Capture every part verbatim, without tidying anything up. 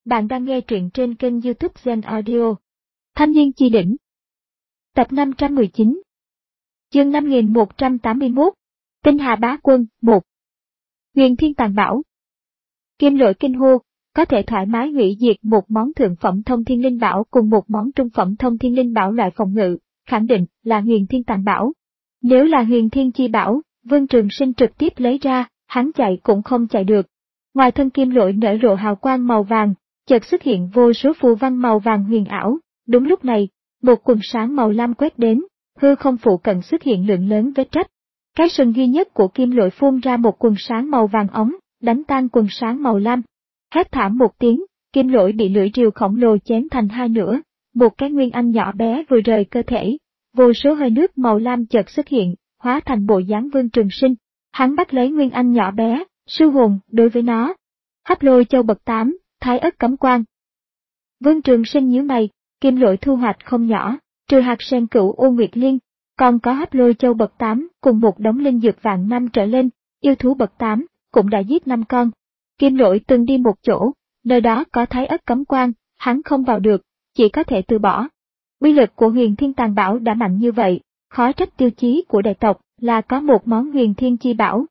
Bạn đang nghe truyện trên kênh YouTube Zen Audio. Thanh niên chi đỉnh. Tập năm trăm mười chín. Chương năm nghìn một trăm tám mươi mốt. Tinh Hà Bá Quân, một. Huyền Thiên Tàng Bảo. Kim Lỗi kinh hô, có thể thoải mái hủy diệt một món thượng phẩm thông thiên linh bảo cùng một món trung phẩm thông thiên linh bảo loại phòng ngự, khẳng định là Huyền Thiên Tàng Bảo. Nếu là Huyền Thiên chi bảo, Vương Trường Sinh trực tiếp lấy ra, hắn chạy cũng không chạy được. Ngoài thân Kim Lỗi nở rộ hào quang màu vàng, chợt xuất hiện vô số phù văn màu vàng huyền ảo. Đúng lúc này, một quần sáng màu lam quét đến, hư không phụ cận xuất hiện lượng lớn vết rách. Cái sừng duy nhất của Kim Lỗi phun ra một quần sáng màu vàng óng, đánh tan quần sáng màu lam. Hét thảm một tiếng, Kim Lỗi bị lưỡi rìu khổng lồ chém thành hai nửa, một cái nguyên anh nhỏ bé vừa rời cơ thể. Vô số hơi nước màu lam chợt xuất hiện, hóa thành bộ dáng Vương Trường Sinh. Hắn bắt lấy nguyên anh nhỏ bé, sư hồn đối với nó. Hấp Lôi Châu bậc tám, Thái Ất Cấm Quang. Vương Trường Sinh nhíu mày, Kim Lỗi thu hoạch không nhỏ, trừ hạt sen cửu ô nguyệt liên, còn có Hấp Lôi Châu bậc tám cùng một đống linh dược vạn năm trở lên, yêu thú bậc tám cũng đã giết năm con. Kim Lỗi từng đi một chỗ, nơi đó có Thái Ất Cấm Quang, hắn không vào được, chỉ có thể từ bỏ. Uy lực của Huyền Thiên Tàng Bảo đã mạnh như vậy, khó trách tiêu chí của đại tộc là có một món Huyền Thiên chi bảo.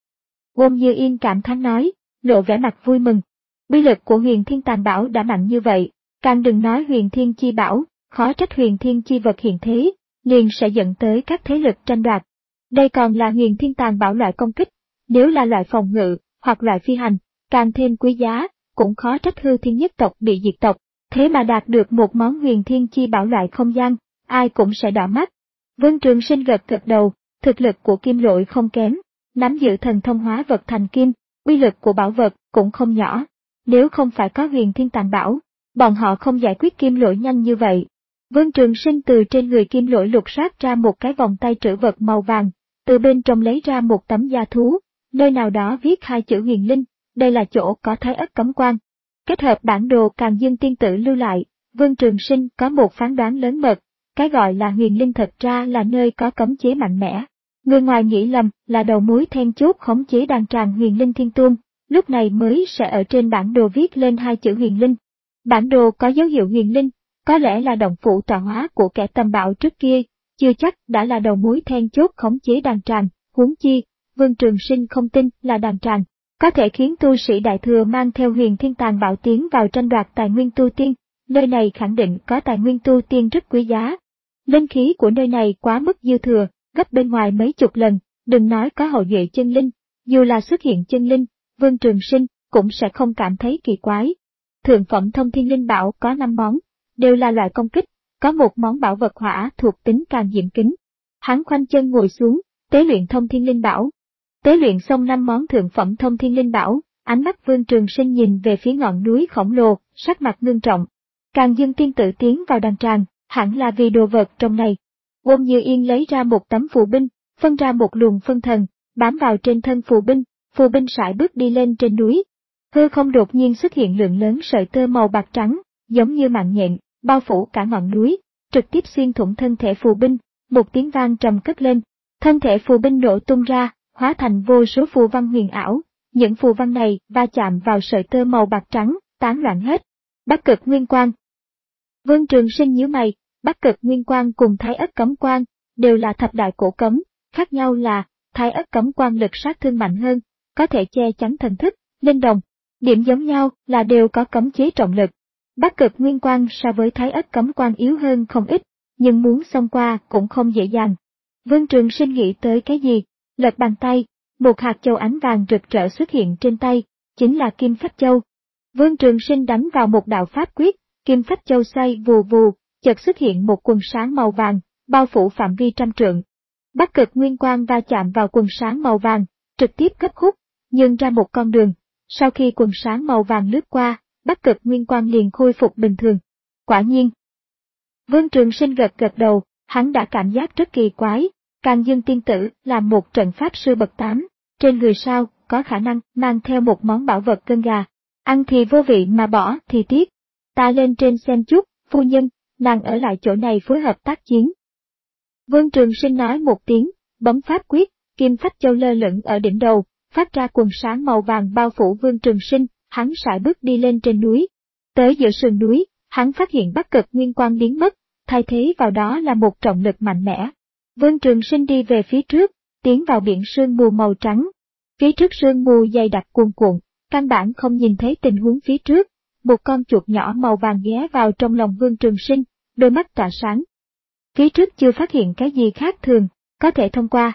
Ôn Như Yên cảm thán nói, lộ vẻ mặt vui mừng. Uy lực của Huyền Thiên Tàng Bảo đã mạnh như vậy, càng đừng nói Huyền Thiên chi bảo, khó trách Huyền Thiên chi vật hiện thế, liền sẽ dẫn tới các thế lực tranh đoạt. Đây còn là Huyền Thiên Tàng Bảo loại công kích, nếu là loại phòng ngự, hoặc loại phi hành, càng thêm quý giá, cũng khó trách Hư Thiên nhất tộc bị diệt tộc, thế mà đạt được một món Huyền Thiên chi bảo loại không gian, ai cũng sẽ đỏ mắt. Vương Trường Sinh gật gật đầu, thực lực của Kim Lỗi không kém, nắm giữ thần thông hóa vật thành kim, uy lực của bảo vật cũng không nhỏ. Nếu không phải có Huyền Thiên Tàng Bảo, bọn họ không giải quyết Kim Lỗi nhanh như vậy. Vương Trường Sinh từ trên người Kim Lỗi lục soát ra một cái vòng tay trữ vật màu vàng, từ bên trong lấy ra một tấm da thú, nơi nào đó viết hai chữ Huyền Linh, đây là chỗ có Thái Ất Cấm Quang. Kết hợp bản đồ Càn Dương tiên tử lưu lại, Vương Trường Sinh có một phán đoán lớn mật, cái gọi là Huyền Linh thật ra là nơi có cấm chế mạnh mẽ. Người ngoài nghĩ lầm là đầu mối then chốt khống chế đàn tràng Huyền Linh Thiên Tôn, lúc này mới sẽ ở trên bản đồ viết lên hai chữ Huyền Linh. Bản đồ có dấu hiệu Huyền Linh, có lẽ là động phủ tọa hóa của kẻ tầm bạo trước kia, chưa chắc đã là đầu mối then chốt khống chế đàn tràng, huống chi, Vương Trường Sinh không tin là đàn tràng có thể khiến tu sĩ đại thừa mang theo Huyền Thiên Tàng Bảo tiến vào tranh đoạt tài nguyên tu tiên, nơi này khẳng định có tài nguyên tu tiên rất quý giá. Linh khí của nơi này quá mức dư thừa, gấp bên ngoài mấy chục lần, đừng nói có hậu duệ chân linh, dù là xuất hiện chân linh, Vương Trường Sinh cũng sẽ không cảm thấy kỳ quái. Thượng phẩm thông thiên linh bảo có năm món, đều là loại công kích, có một món bảo vật hỏa thuộc tính càng diễm kính. Hắn khoanh chân ngồi xuống, tế luyện thông thiên linh bảo. Tế luyện xong năm món thượng phẩm thông thiên linh bảo, ánh mắt Vương Trường Sinh nhìn về phía ngọn núi khổng lồ, sắc mặt ngưng trọng. Càn Dương tiên tử tiến vào đàn tràng, hẳn là vì đồ vật trong này. Ôn Như Yên lấy ra một tấm phù binh, phân ra một luồng phân thần, bám vào trên thân phù binh, phù binh sải bước đi lên trên núi. Hư không đột nhiên xuất hiện lượng lớn sợi tơ màu bạc trắng, giống như mạng nhện, bao phủ cả ngọn núi, trực tiếp xuyên thủng thân thể phù binh, một tiếng vang trầm cất lên, thân thể phù binh nổ tung ra, hóa thành vô số phù văn huyền ảo, những phù văn này va chạm vào sợi tơ màu bạc trắng, tán loạn hết. Bắc Cực Nguyên Quang. Vương Trường Sinh nhíu mày, Bắc Cực Nguyên Quang cùng Thái Ất Cấm Quang đều là thập đại cổ cấm, khác nhau là Thái Ất Cấm Quang lực sát thương mạnh hơn, có thể che chắn thần thức, linh đồng. Điểm giống nhau là đều có cấm chế trọng lực. Bắc Cực Nguyên Quang so với Thái Ất Cấm Quang yếu hơn không ít, nhưng muốn xông qua cũng không dễ dàng. Vương Trường Sinh nghĩ tới cái gì, lật bàn tay, một hạt châu ánh vàng rực rỡ xuất hiện trên tay, chính là Kim Phách Châu. Vương Trường Sinh đánh vào một đạo pháp quyết, Kim Phách Châu xoay vù vù, chợt xuất hiện một quần sáng màu vàng, bao phủ phạm vi trăm trượng. Bắc Cực Nguyên Quang va chạm vào quần sáng màu vàng, trực tiếp gấp khúc, nhường ra một con đường. Sau khi quần sáng màu vàng lướt qua, Bắc Cực Nguyên Quang liền khôi phục bình thường. Quả nhiên. Vương Trường Sinh gật gật đầu, hắn đã cảm giác rất kỳ quái. Càn Dương tiên tử là một trận pháp sư bậc tám, trên người sao có khả năng mang theo một món bảo vật cân gà. Ăn thì vô vị mà bỏ thì tiếc. Ta lên trên xem chút, phu nhân, nàng ở lại chỗ này phối hợp tác chiến. Vương Trường Sinh nói một tiếng, bấm pháp quyết, Kim Phách Châu lơ lửng ở đỉnh đầu, phát ra quần sáng màu vàng bao phủ Vương Trường Sinh, hắn sải bước đi lên trên núi. Tới giữa sườn núi, hắn phát hiện Bắc Cực Nguyên Quang biến mất, thay thế vào đó là một trọng lực mạnh mẽ. Vương Trường Sinh đi về phía trước, tiến vào biển sương mù màu trắng. Phía trước sương mù dày đặc cuồn cuộn, căn bản không nhìn thấy tình huống phía trước. Một con chuột nhỏ màu vàng ghé vào trong lòng Vương Trường Sinh, đôi mắt tỏa sáng. Phía trước chưa phát hiện cái gì khác thường, có thể thông qua.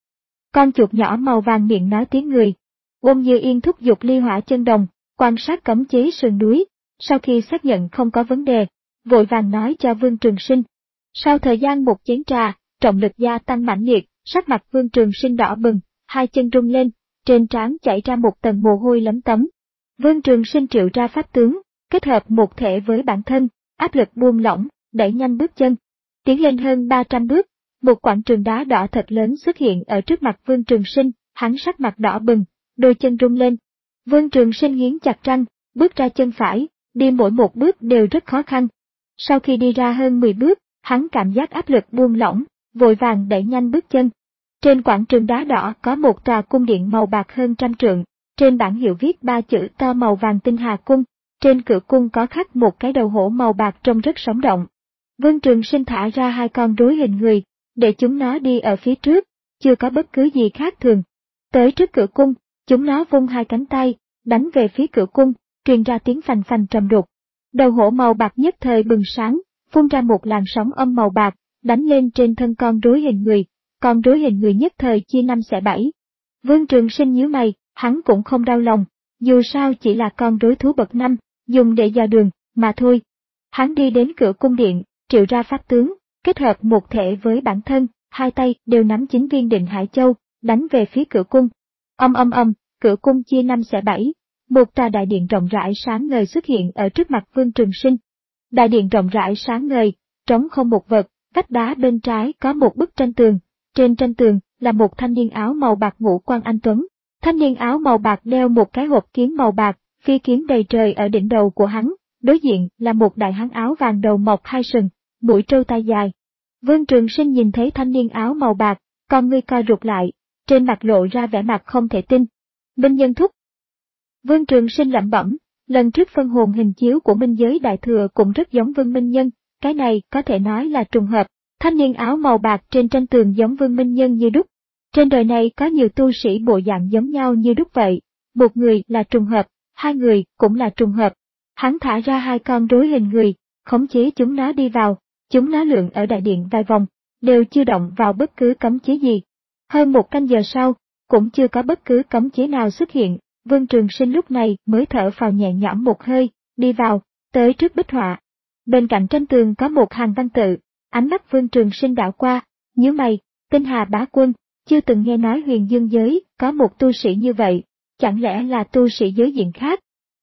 Con chuột nhỏ màu vàng miệng nói tiếng người. Ôn Như Yên thúc giục ly hỏa chân đồng, quan sát cấm chế sườn núi, sau khi xác nhận không có vấn đề, vội vàng nói cho Vương Trường Sinh. Sau thời gian một chén trà, trọng lực gia tăng mãnh liệt, sắc mặt Vương Trường Sinh đỏ bừng, hai chân rung lên, trên trán chảy ra một tầng mồ hôi lấm tấm. Vương Trường Sinh triệu ra pháp tướng, kết hợp một thể với bản thân, áp lực buông lỏng, đẩy nhanh bước chân. Tiến lên hơn ba trăm bước, một quảng trường đá đỏ thật lớn xuất hiện ở trước mặt Vương Trường Sinh, hắn sắc mặt đỏ bừng, đôi chân rung lên. Vương Trường Sinh nghiến chặt răng, bước ra chân phải, đi mỗi một bước đều rất khó khăn. Sau khi đi ra hơn mười bước, hắn cảm giác áp lực buông lỏng, vội vàng đẩy nhanh bước chân. Trên quảng trường đá đỏ có một tòa cung điện màu bạc hơn trăm trượng, trên bảng hiệu viết ba chữ to màu vàng Tinh Hà Cung, trên cửa cung có khắc một cái đầu hổ màu bạc trông rất sống động. Vương Trường Sinh thả ra hai con rối hình người, để chúng nó đi ở phía trước, chưa có bất cứ gì khác thường. Tới trước cửa cung, chúng nó vung hai cánh tay, đánh về phía cửa cung, truyền ra tiếng phành phành trầm đục. Đầu hổ màu bạc nhất thời bừng sáng, phun ra một làn sóng âm màu bạc, đánh lên trên thân con rối hình người, con rối hình người nhất thời chia năm xẻ bảy. Vương Trường Sinh nhíu mày, hắn cũng không đau lòng, dù sao chỉ là con rối thú bậc năm, dùng để dò đường, mà thôi. Hắn đi đến cửa cung điện, triệu ra pháp tướng, kết hợp một thể với bản thân, hai tay đều nắm chín viên Định Hải Châu, đánh về phía cửa cung. Âm âm âm, cửa cung chia năm xẻ bảy, một tòa đại điện rộng rãi sáng ngời xuất hiện ở trước mặt Vương Trường Sinh. Đại điện rộng rãi sáng ngời, trống không một vật, vách đá bên trái có một bức tranh tường, trên tranh tường là một thanh niên áo màu bạc ngũ quan anh tuấn. Thanh niên áo màu bạc đeo một cái hộp kiến màu bạc, phi kiến đầy trời ở đỉnh đầu của hắn, đối diện là một đại hán áo vàng đầu mọc hai sừng, mũi trâu tai dài. Vương Trường Sinh nhìn thấy thanh niên áo màu bạc, con ngươi co rụt lại, trên mặt lộ ra vẻ mặt không thể tin. Minh Nhân thúc. Vương Trường Sinh lẩm bẩm, lần trước phân hồn hình chiếu của Minh Giới Đại Thừa cũng rất giống Vương Minh Nhân, cái này có thể nói là trùng hợp. Thanh niên áo màu bạc trên tranh tường giống Vương Minh Nhân như đúc. Trên đời này có nhiều tu sĩ bộ dạng giống nhau như đúc vậy, một người là trùng hợp, hai người cũng là trùng hợp. Hắn thả ra hai con rối hình người, khống chế chúng nó đi vào, chúng nó lượn ở đại điện vài vòng, đều chưa động vào bất cứ cấm chế gì. Hơn một canh giờ sau, cũng chưa có bất cứ cấm chế nào xuất hiện, Vương Trường Sinh lúc này mới thở phào nhẹ nhõm một hơi, đi vào, tới trước bích họa. Bên cạnh tranh tường có một hàng văn tự, ánh mắt Vương Trường Sinh đảo qua, nhíu mày, Tinh Hà Bá Quân, chưa từng nghe nói Huyền Dương giới có một tu sĩ như vậy, chẳng lẽ là tu sĩ giới diện khác?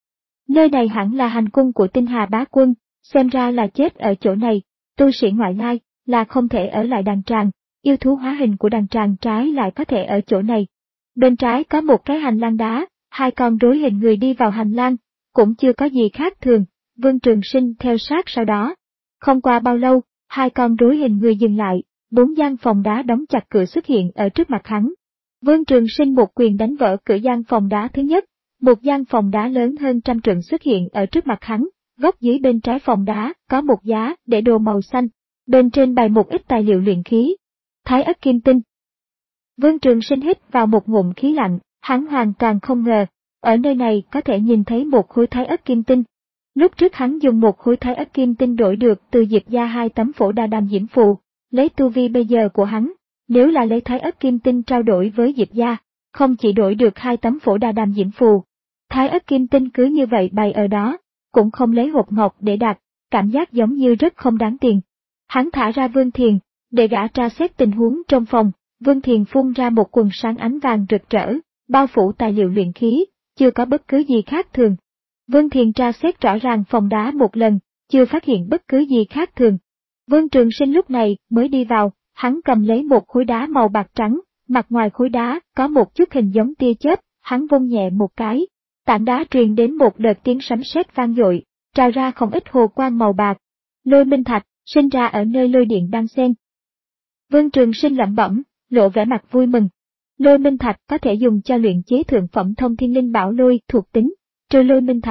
Nơi này hẳn là hành cung của Tinh Hà Bá Quân, xem ra là chết ở chỗ này, tu sĩ ngoại lai là không thể ở lại đàn tràng, yêu thú hóa hình của đàn tràng trái lại có thể ở chỗ này. Bên trái có một cái hành lang đá, hai con rối hình người đi vào hành lang, cũng chưa có gì khác thường, Vương Trường Sinh theo sát sau đó. Không qua bao lâu, hai con rối hình người dừng lại, bốn gian phòng đá đóng chặt cửa xuất hiện ở trước mặt hắn. Vương Trường Sinh một quyền đánh vỡ cửa gian phòng đá thứ nhất, một gian phòng đá lớn hơn trăm trượng xuất hiện ở trước mặt hắn, góc dưới bên trái phòng đá có một giá để đồ màu xanh, bên trên bày một ít tài liệu luyện khí. Thái ất kim tinh. Vương Trường Sinh hít vào một ngụm khí lạnh, hắn hoàn toàn không ngờ, ở nơi này có thể nhìn thấy một khối thái ất kim tinh. Lúc trước hắn dùng một khối thái ất kim tinh đổi được từ Diệp gia hai tấm phổ đa đàm diễm phù, lấy tu vi bây giờ của hắn, nếu là lấy thái ất kim tinh trao đổi với Diệp gia, không chỉ đổi được hai tấm phổ đa đàm diễm phù. Thái ất kim tinh cứ như vậy bày ở đó, cũng không lấy hộp ngọc để đặt, cảm giác giống như rất không đáng tiền. Hắn thả ra Vương Thiền, để gã tra xét tình huống trong phòng, Vương Thiền phun ra một quần sáng ánh vàng rực rỡ, bao phủ tài liệu luyện khí, chưa có bất cứ gì khác thường. Vương Thiền tra xét rõ ràng phòng đá một lần, chưa phát hiện bất cứ gì khác thường. Vương Trường Sinh lúc này mới đi vào, hắn cầm lấy một khối đá màu bạc trắng, mặt ngoài khối đá có một chút hình giống tia chớp, hắn vung nhẹ một cái, tảng đá truyền đến một đợt tiếng sấm sét vang dội, trào ra không ít hồ quang màu bạc. Lôi minh thạch sinh ra ở nơi lôi điện đan xen. Vương Trường Sinh lẩm bẩm, lộ vẻ mặt vui mừng. Lôi minh thạch có thể dùng cho luyện chế thượng phẩm thông thiên linh bảo lôi thuộc tính, trừ lôi minh thạch,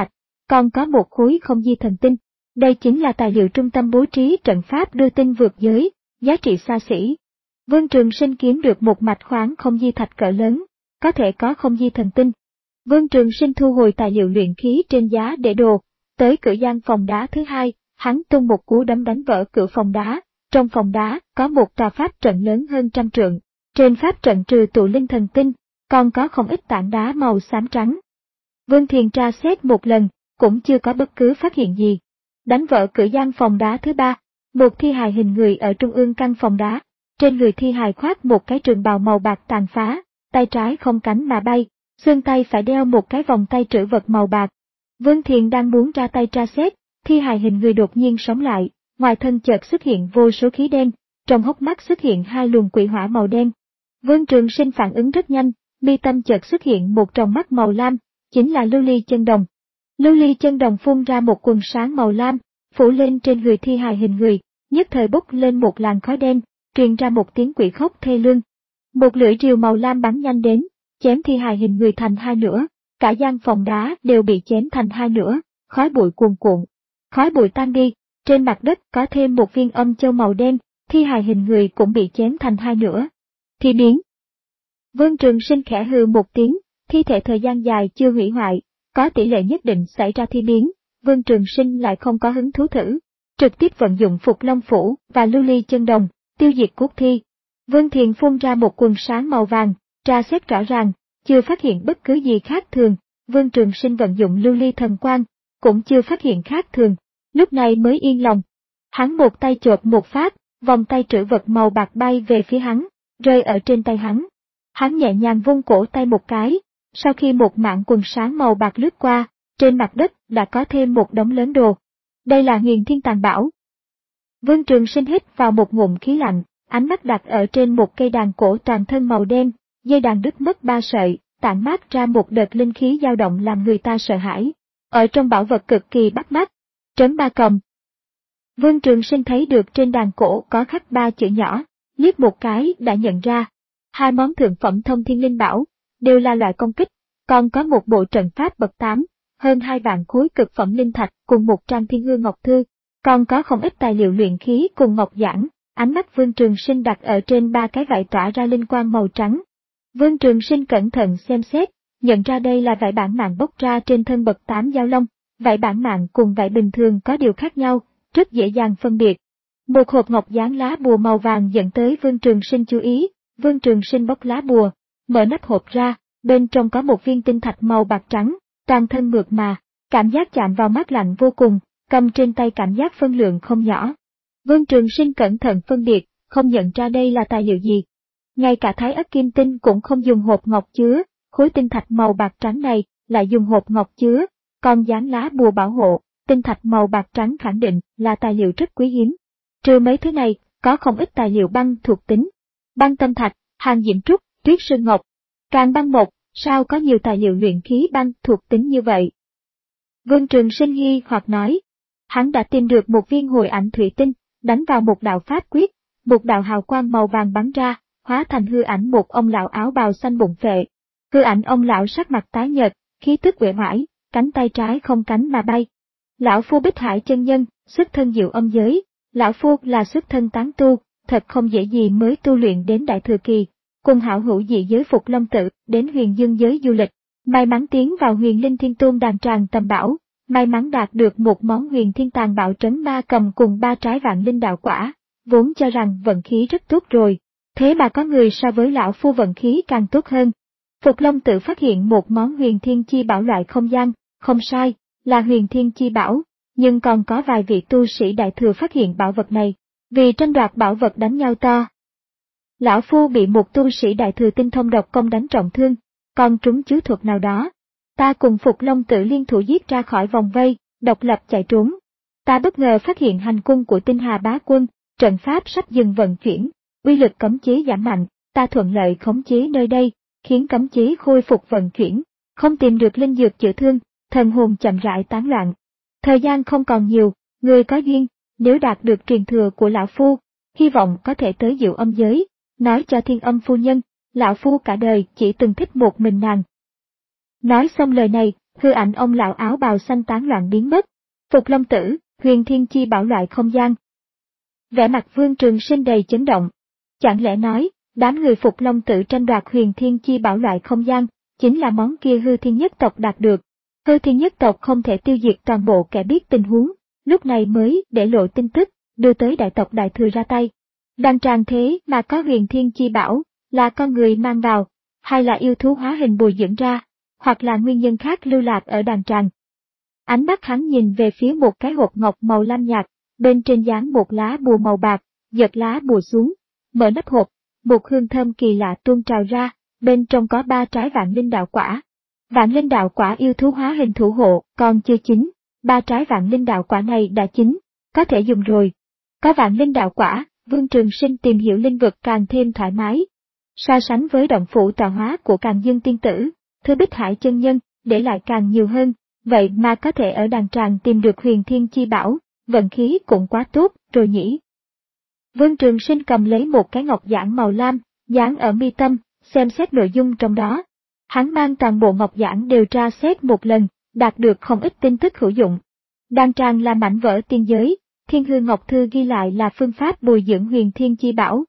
còn có một khối không di thần tinh. Đây chính là tài liệu trung tâm bố trí trận pháp đưa tinh vượt giới, giá trị xa xỉ. Vương Trường Sinh kiếm được một mạch khoáng không di thạch cỡ lớn, có thể có không di thần tinh. Vương Trường Sinh thu hồi tài liệu luyện khí trên giá để đồ, tới cửa gian phòng đá thứ hai, hắn tung một cú đấm đánh vỡ cửa phòng đá. Trong phòng đá có một tòa pháp trận lớn hơn trăm trượng, trên pháp trận trừ tụ linh thần tinh, còn có không ít tảng đá màu xám trắng. Vương Thiền tra xét một lần, cũng chưa có bất cứ phát hiện gì. Đánh vỡ cửa gian phòng đá thứ ba, một thi hài hình người ở trung ương căn phòng đá, trên người thi hài khoác một cái trường bào màu bạc tàn phá, tay trái không cánh mà bay, xương tay phải đeo một cái vòng tay trữ vật màu bạc. Vương Thiền đang muốn ra tay tra xét, thi hài hình người đột nhiên sống lại, ngoài thân chợt xuất hiện vô số khí đen, trong hốc mắt xuất hiện hai luồng quỷ hỏa màu đen. Vương Trường Sinh phản ứng rất nhanh, mi tâm chợt xuất hiện một tròng mắt màu lam, chính là lưu ly chân đồng. Lưu ly chân đồng phun ra một quần sáng màu lam, phủ lên trên người thi hài hình người, nhất thời bốc lên một làn khói đen, truyền ra một tiếng quỷ khóc thê lương. Một lưỡi rìu màu lam bắn nhanh đến, chém thi hài hình người thành hai nửa, cả gian phòng đá đều bị chém thành hai nửa, khói bụi cuồn cuộn. Khói bụi tan đi, trên mặt đất có thêm một viên âm châu màu đen, thi hài hình người cũng bị chém thành hai nửa. Thi biến. Vương Trường Sinh khẽ hừ một tiếng, thi thể thời gian dài chưa hủy hoại, có tỷ lệ nhất định xảy ra thi biến, Vương Trường Sinh lại không có hứng thú thử, trực tiếp vận dụng Phục Long Phủ và lưu ly chân đồng, tiêu diệt cốt thi. Vương Thiền phun ra một quần sáng màu vàng, tra xét rõ ràng, chưa phát hiện bất cứ gì khác thường, Vương Trường Sinh vận dụng lưu ly thần quang, cũng chưa phát hiện khác thường, lúc này mới yên lòng. Hắn một tay chộp một phát, vòng tay trữ vật màu bạc bay về phía hắn, rơi ở trên tay hắn. Hắn nhẹ nhàng vung cổ tay một cái, sau khi một mảng quần sáng màu bạc lướt qua, trên mặt đất đã có thêm một đống lớn đồ. Đây là Huyền Thiên Tàng Bảo. Vương Trường Sinh hít vào một ngụm khí lạnh, ánh mắt đặt ở trên một cây đàn cổ toàn thân màu đen, dây đàn đứt mất ba sợi, tản mát ra một đợt linh khí dao động làm người ta sợ hãi. Ở trong bảo vật cực kỳ bắt mắt, trấn ba cầm. Vương Trường Sinh thấy được trên đàn cổ có khắc ba chữ nhỏ, liếc một cái đã nhận ra. Hai món thượng phẩm thông thiên linh bảo, đều là loại công kích, còn có một bộ trận pháp bậc tám, hơn hai vạn khối cực phẩm linh thạch cùng một trang thiên hương ngọc thư, còn có không ít tài liệu luyện khí cùng ngọc giản. Ánh mắt Vương Trường Sinh đặt ở trên ba cái vải tỏa ra linh quang màu trắng. Vương Trường Sinh cẩn thận xem xét, nhận ra đây là vải bản mạng bốc ra trên thân bậc tám giao long, vải bản mạng cùng vải bình thường có điều khác nhau, rất dễ dàng phân biệt. Một hộp ngọc dán lá bùa màu vàng dẫn tới Vương Trường Sinh chú ý, Vương Trường Sinh bóc lá bùa, mở nắp hộp ra, bên trong có một viên tinh thạch màu bạc trắng, toàn thân mượt mà, cảm giác chạm vào mát lạnh vô cùng, cầm trên tay cảm giác phân lượng không nhỏ. Vương Trường Sinh cẩn thận phân biệt, không nhận ra đây là tài liệu gì. Ngay cả Thái Ất Kim Tinh cũng không dùng hộp ngọc chứa, khối tinh thạch màu bạc trắng này lại dùng hộp ngọc chứa, còn dán lá bùa bảo hộ, tinh thạch màu bạc trắng khẳng định là tài liệu rất quý hiếm. Trừ mấy thứ này, có không ít tài liệu băng thuộc tính. Băng tâm thạch, hàng diễm trúc, tuyết sơn ngọc, càng băng một, sao có nhiều tài liệu luyện khí băng thuộc tính như vậy? Vương Trường Sinh nghi hoặc nói, hắn đã tìm được một viên hồi ảnh thủy tinh, đánh vào một đạo pháp quyết, một đạo hào quang màu vàng bắn ra, hóa thành hư ảnh một ông lão áo bào xanh bụng phệ. Hư ảnh ông lão sắc mặt tái nhợt, khí tức uể oải, cánh tay trái không cánh mà bay. Lão phu Bích Hải chân nhân, xuất thân diệu âm giới, lão phu là xuất thân tán tu, thật không dễ gì mới tu luyện đến đại thừa kỳ, cùng hảo hữu dị giới Phục Long tự, đến huyền dương giới du lịch, may mắn tiến vào huyền linh thiên tôn đàn tràng tầm bảo, may mắn đạt được một món huyền thiên tàng bảo trấn ma cầm cùng ba trái vạn linh đạo quả, vốn cho rằng vận khí rất tốt rồi, thế mà có người so với lão phu vận khí càng tốt hơn. Phục Long tự phát hiện một món huyền thiên chi bảo loại không gian, không sai, là huyền thiên chi bảo, nhưng còn có vài vị tu sĩ đại thừa phát hiện bảo vật này, vì tranh đoạt bảo vật đánh nhau to. Lão phu bị một tu sĩ đại thừa tinh thông độc công đánh trọng thương, còn trúng chiếu thuật nào đó. Ta cùng Phục Long tự liên thủ giết ra khỏi vòng vây, độc lập chạy trốn. Ta bất ngờ phát hiện hành cung của Tinh Hà Bá Quân, trận pháp sắp dừng vận chuyển, uy lực cấm chế giảm mạnh, ta thuận lợi khống chế nơi đây, khiến cấm chế khôi phục vận chuyển, không tìm được linh dược chữa thương, thần hồn chậm rãi tán loạn. Thời gian không còn nhiều, người có duyên, nếu đạt được truyền thừa của lão phu, hy vọng có thể tới diệu âm giới, nói cho Thiên Âm phu nhân, lão phu cả đời chỉ từng thích một mình nàng. Nói xong lời này, hư ảnh ông lão áo bào xanh tán loạn biến mất. Phục Long Tử, huyền thiên chi bảo loại không gian. Vẻ mặt Vương Trường Sinh đầy chấn động. Chẳng lẽ nói, đám người Phục Long Tử tranh đoạt huyền thiên chi bảo loại không gian, chính là món kia hư thiên nhất tộc đạt được. Hư thiên nhất tộc không thể tiêu diệt toàn bộ kẻ biết tình huống, lúc này mới để lộ tin tức, đưa tới đại tộc Đại Thừa ra tay. Đan tràng thế mà có huyền thiên chi bảo, là con người mang vào, hay là yêu thú hóa hình bồi dưỡng ra, hoặc là nguyên nhân khác lưu lạc ở đàn tràng. Ánh mắt hắn nhìn về phía một cái hộp ngọc màu lam nhạt, bên trên dán một lá bùa màu bạc, giật lá bùa xuống, mở nắp hộp, một hương thơm kỳ lạ tuôn trào ra, bên trong có ba trái vạn linh đạo quả. Vạn linh đạo quả yêu thú hóa hình thủ hộ, còn chưa chín, ba trái vạn linh đạo quả này đã chín, có thể dùng rồi. Có vạn linh đạo quả, Vương Trường Sinh tìm hiểu linh vực càng thêm thoải mái. So sánh với động phủ tạo hóa của Càn Dương tiên tử, Thư Bích Hải chân nhân, để lại càng nhiều hơn, vậy mà có thể ở đàn tràng tìm được huyền thiên chi bảo, vận khí cũng quá tốt rồi nhỉ. Vương Trường Sinh cầm lấy một cái ngọc giản màu lam, dán ở mi tâm, xem xét nội dung trong đó. Hắn mang toàn bộ ngọc giản đều tra xét một lần, đạt được không ít tin tức hữu dụng. Đan tràng là mảnh vỡ tiên giới, Thiên Hư Ngọc Thư ghi lại là phương pháp bồi dưỡng huyền thiên chi bảo.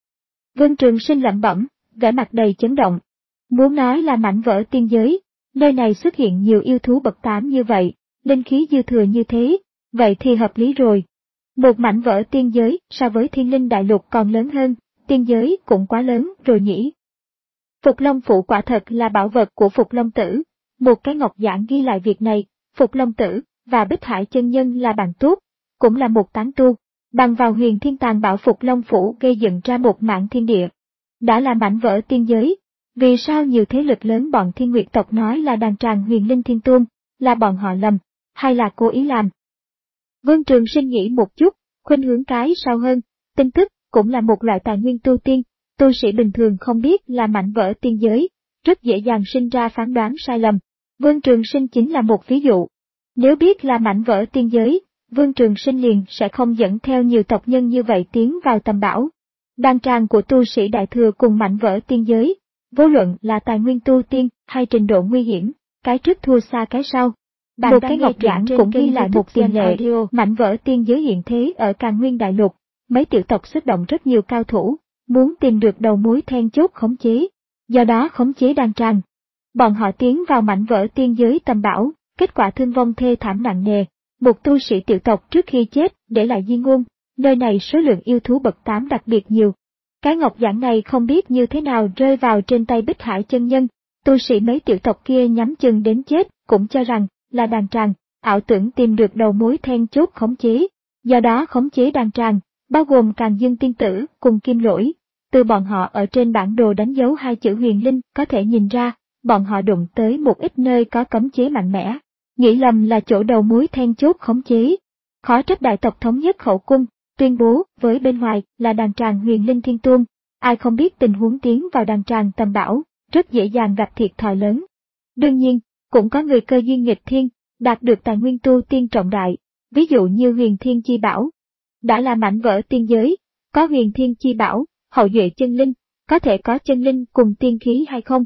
Vương Trường Sinh lẩm bẩm, vẻ mặt đầy chấn động. Muốn nói là mảnh vỡ tiên giới, nơi này xuất hiện nhiều yêu thú bậc tám như vậy, linh khí dư thừa như thế, vậy thì hợp lý rồi. Một mảnh vỡ tiên giới so với thiên linh đại lục còn lớn hơn, tiên giới cũng quá lớn rồi nhỉ. Phục Long Phủ quả thật là bảo vật của Phục Long Tử, một cái ngọc giản ghi lại việc này, Phục Long Tử và Bích Hải chân nhân là bạn tốt, cũng là một tán tu, bằng vào huyền thiên tàng bảo Phục Long Phủ gây dựng ra một mảng thiên địa. Đã là mảnh vỡ tiên giới, vì sao nhiều thế lực lớn bọn Thiên Nguyệt tộc nói là đàn tràng huyền linh thiên tôn, là bọn họ lầm, hay là cố ý làm? Vương Trường Sinh nghĩ một chút, khuynh hướng cái sau hơn, tin tức cũng là một loại tài nguyên tu tiên, tu sĩ bình thường không biết là mảnh vỡ tiên giới, rất dễ dàng sinh ra phán đoán sai lầm. Vương Trường Sinh chính là một ví dụ. Nếu biết là mảnh vỡ tiên giới, Vương Trường Sinh liền sẽ không dẫn theo nhiều tộc nhân như vậy tiến vào tầm bảo. Đan tràng của tu sĩ Đại Thừa cùng mảnh vỡ tiên giới, vô luận là tài nguyên tu tiên hay trình độ nguy hiểm, cái trước thua xa cái sau. Bạn một cái ngọc giản cũng ghi lại một tiền lệ, mảnh vỡ tiên giới hiện thế ở Càn Nguyên Đại Lục, mấy tiểu tộc xuất động rất nhiều cao thủ, muốn tìm được đầu mối then chốt khống chế, do đó khống chế đan tràng. Bọn họ tiến vào mảnh vỡ tiên giới tầm bảo, kết quả thương vong thê thảm nặng nề, một tu sĩ tiểu tộc trước khi chết để lại di ngôn, nơi này số lượng yêu thú bậc tám đặc biệt nhiều. Cái ngọc giản này không biết như thế nào rơi vào trên tay Bích Hải chân nhân, tu sĩ mấy tiểu tộc kia nhắm chừng đến chết, cũng cho rằng là đàn tràng, ảo tưởng tìm được đầu mối then chốt khống chế, do đó khống chế đàn tràng, bao gồm Càn Dương tiên tử cùng Kim Lỗi. Từ bọn họ ở trên bản đồ đánh dấu hai chữ huyền linh có thể nhìn ra, bọn họ đụng tới một ít nơi có cấm chế mạnh mẽ, nghĩ lầm là chỗ đầu mối then chốt khống chế. Khó trách đại tộc thống nhất hậu cung, tuyên bố với bên ngoài là đàn tràng huyền linh thiên tôn, ai không biết tình huống tiến vào đàn tràng tầm bảo, rất dễ dàng gặp thiệt thòi lớn. Đương nhiên, cũng có người cơ duyên nghịch thiên, đạt được tài nguyên tu tiên trọng đại, ví dụ như huyền thiên chi bảo. Đã là mảnh vỡ tiên giới, có huyền thiên chi bảo, hậu duệ chân linh, có thể có chân linh cùng tiên khí hay không?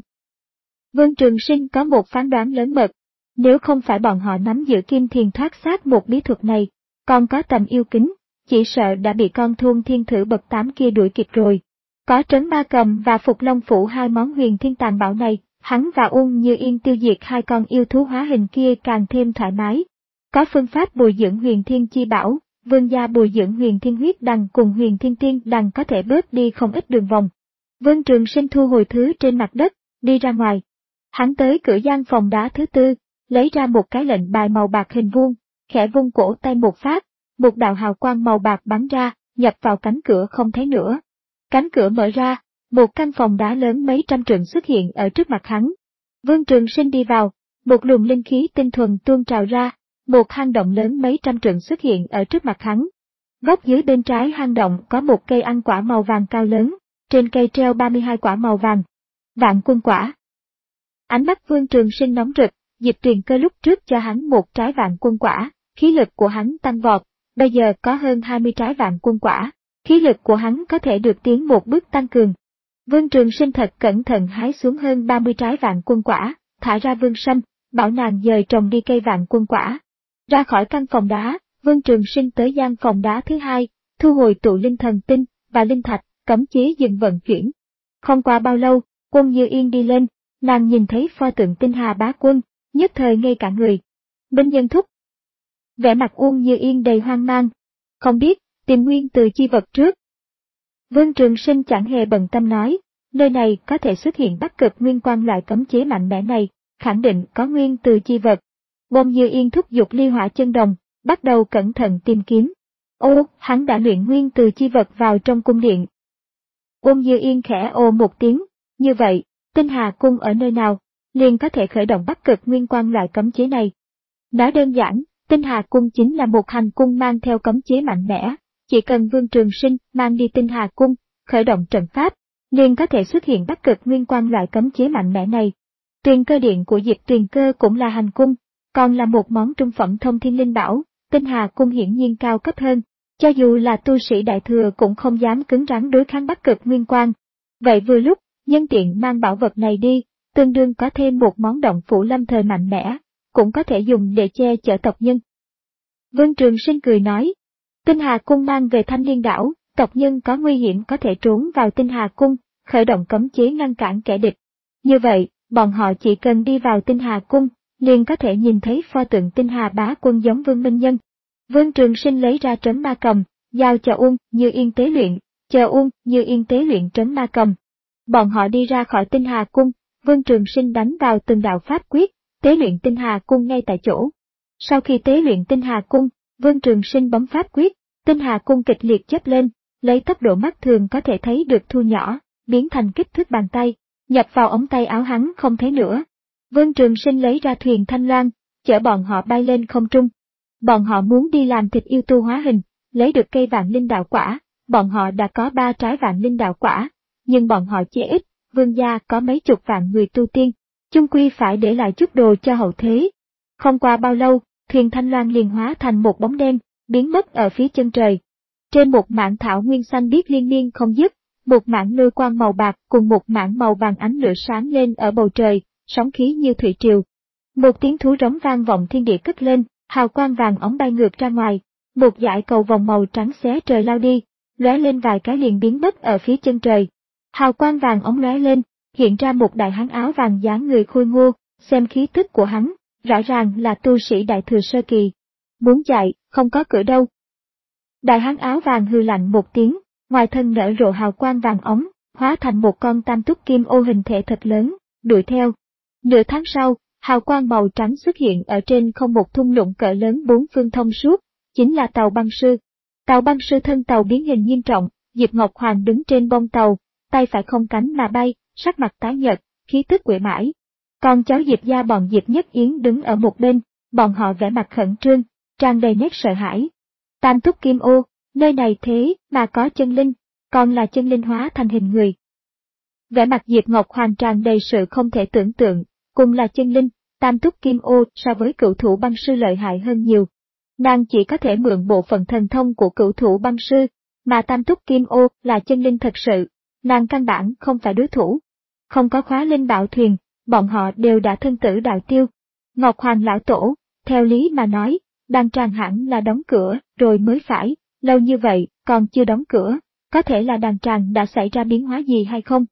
Vương Trường Sinh có một phán đoán lớn mật, nếu không phải bọn họ nắm giữ kim thiền thoát xác một bí thuật này, còn có tầm yêu kính, chỉ sợ đã bị con thôn thiên thử bậc tám kia đuổi kịp rồi. Có Trấn Ma Cầm và Phục Long Phủ hai món huyền thiên tàng bảo này, hắn và Ung Như Yên tiêu diệt hai con yêu thú hóa hình kia càng thêm thoải mái. Có phương pháp bồi dưỡng huyền thiên chi bảo, vương gia bồi dưỡng huyền thiên huyết đằng cùng huyền thiên tiên đằng có thể bớt đi không ít đường vòng. Vương Trường Sinh thu hồi thứ trên mặt đất, đi ra ngoài. Hắn tới cửa gian phòng đá thứ tư, lấy ra một cái lệnh bài màu bạc hình vuông, khẽ vung cổ tay một phát, một đạo hào quang màu bạc bắn ra, nhập vào cánh cửa không thấy nữa. Cánh cửa mở ra, một căn phòng đá lớn mấy trăm trượng xuất hiện ở trước mặt hắn. Vương Trường Sinh đi vào, một luồng linh khí tinh thuần tuôn trào ra, một hang động lớn mấy trăm trượng xuất hiện ở trước mặt hắn. Góc dưới bên trái hang động có một cây ăn quả màu vàng cao lớn, trên cây treo ba mươi hai quả màu vàng. Vạn quân quả. Ánh mắt Vương Trường Sinh nóng rực, Diệp Tuyền Cơ lúc trước cho hắn một trái vạn quân quả, khí lực của hắn tăng vọt, bây giờ có hơn hai mươi trái vạn quân quả, khí lực của hắn có thể được tiến một bước tăng cường. Vương Trường Sinh thật cẩn thận hái xuống hơn ba mươi trái vạn quân quả, thả ra vương sâm, bảo nàng dời trồng đi cây vạn quân quả. Ra khỏi căn phòng đá, Vương Trường Sinh tới gian phòng đá thứ hai, thu hồi tụ linh thần tinh và linh thạch, cấm chế dừng vận chuyển. Không qua bao lâu, Quân Như Yên đi lên, nàng nhìn thấy pho tượng Tinh Hà Bá Quân, nhất thời ngây cả người. Binh Nhân thúc. Vẻ mặt Uông Như Yên đầy hoang mang. Không biết, tìm nguyên từ chi vật trước. Vương Trường Sinh chẳng hề bận tâm nói, nơi này có thể xuất hiện Bắc Cực Nguyên Quang loại cấm chế mạnh mẽ này, khẳng định có nguyên từ chi vật. Uông Như Yên thúc giục ly hỏa chân đồng, bắt đầu cẩn thận tìm kiếm. Ô, hắn đã luyện nguyên từ chi vật vào trong cung điện. Uông Như Yên khẽ ồ một tiếng, như vậy, Tinh Hà Cung ở nơi nào, liền có thể khởi động Bắc Cực Nguyên Quang loại cấm chế này. Nói đơn giản, Tinh Hà Cung chính là một hành cung mang theo cấm chế mạnh mẽ, chỉ cần Vương Trường Sinh mang đi Tinh Hà Cung, khởi động trận pháp, liền có thể xuất hiện Bắc Cực Nguyên Quang loại cấm chế mạnh mẽ này. Tuyền cơ điện của Diệp Tuyền Cơ cũng là hành cung, còn là một món trung phẩm thông thiên linh bảo, Tinh Hà Cung hiển nhiên cao cấp hơn, cho dù là tu sĩ đại thừa cũng không dám cứng rắn đối kháng Bắc Cực Nguyên Quang. Vậy vừa lúc, nhân tiện mang bảo vật này đi, tương đương có thêm một món động phủ lâm thời mạnh mẽ, cũng có thể dùng để che chở tộc nhân. Vương Trường Sinh cười nói, Tinh Hà Cung mang về Thanh Liên đảo, tộc nhân có nguy hiểm có thể trốn vào Tinh Hà Cung, khởi động cấm chế ngăn cản kẻ địch. Như vậy, bọn họ chỉ cần đi vào Tinh Hà Cung, liền có thể nhìn thấy pho tượng Tinh Hà Bá Quân giống Vương Minh Nhân. Vương Trường Sinh lấy ra trấn ma cầm, giao cho Uông Như Yên tế luyện, chờ Uông Như Yên tế luyện trấn ma cầm. Bọn họ đi ra khỏi Tinh Hà Cung, Vương Trường Sinh đánh vào từng đạo pháp quyết, tế luyện Tinh Hà Cung ngay tại chỗ. Sau khi tế luyện Tinh Hà Cung, Vương Trường Sinh bấm pháp quyết, Tinh Hà Cung kịch liệt chớp lên, lấy tốc độ mắt thường có thể thấy được thu nhỏ, biến thành kích thước bàn tay, nhập vào ống tay áo hắn không thấy nữa. Vương Trường Sinh lấy ra thuyền Thanh Loan, chở bọn họ bay lên không trung. Bọn họ muốn đi làm thịt yêu tu hóa hình, lấy được cây vạn linh đạo quả, bọn họ đã có ba trái vạn linh đạo quả, nhưng bọn họ chỉ ít, Vương gia có mấy chục vạn người tu tiên, chung quy phải để lại chút đồ cho hậu thế. Không qua bao lâu, thuyền Thanh Loan liền hóa thành một bóng đen, biến mất ở phía chân trời. Trên một mảng thảo nguyên xanh biếc liên miên không dứt, một mảng lôi quang màu bạc cùng một mảng màu vàng ánh lửa sáng lên ở bầu trời, sóng khí như thủy triều. Một tiếng thú rống vang vọng thiên địa cất lên, hào quang vàng óng bay ngược ra ngoài, một dải cầu vòng màu trắng xé trời lao đi, lóe lên vài cái liền biến mất ở phía chân trời. Hào quang vàng óng lóe lên, hiện ra một đại hán áo vàng dáng người khôi ngô, xem khí tức của hắn, rõ ràng là tu sĩ đại thừa sơ kỳ. Muốn chạy, không có cửa đâu. Đại hán áo vàng hừ lạnh một tiếng, ngoài thân nở rộ hào quang vàng óng, hóa thành một con tam túc kim ô hình thể thật lớn, đuổi theo. Nửa tháng sau, hào quang màu trắng xuất hiện ở trên không một thung lũng cỡ lớn bốn phương thông suốt, chính là tàu băng sư. Tàu băng sư thân tàu biến hình nghiêm trọng, Diệp Ngọc Hoàng đứng trên bông tàu, tay phải không cánh mà bay, sắc mặt tái nhợt, khí tức uể mãi. Còn cháu Diệp gia bọn Diệp Nhất Yến đứng ở một bên, bọn họ vẻ mặt khẩn trương, tràn đầy nét sợ hãi. Tam túc kim ô, nơi này thế mà có chân linh, còn là chân linh hóa thành hình người. Vẻ mặt Diệp Ngọc Hoàng tràn đầy sự không thể tưởng tượng, cùng là chân linh, tam túc kim ô so với cửu thủ băng sư lợi hại hơn nhiều. Nàng chỉ có thể mượn bộ phận thần thông của cửu thủ băng sư, mà tam túc kim ô là chân linh thật sự, nàng căn bản không phải đối thủ. Không có khóa linh bảo thuyền, bọn họ đều đã thân tử đạo tiêu. Ngọc Hoàng lão tổ, theo lý mà nói, đan tràng hẳn là đóng cửa rồi mới phải, lâu như vậy còn chưa đóng cửa, có thể là đan tràng đã xảy ra biến hóa gì hay không?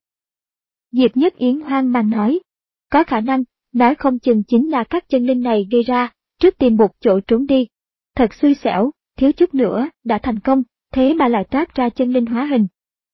Diệp Nhất Yến hoang mang nói, có khả năng, nói không chừng chính là các chân linh này gây ra, trước tìm một chỗ trốn đi. Thật xui xẻo, thiếu chút nữa, đã thành công, thế mà lại toát ra chân linh hóa hình.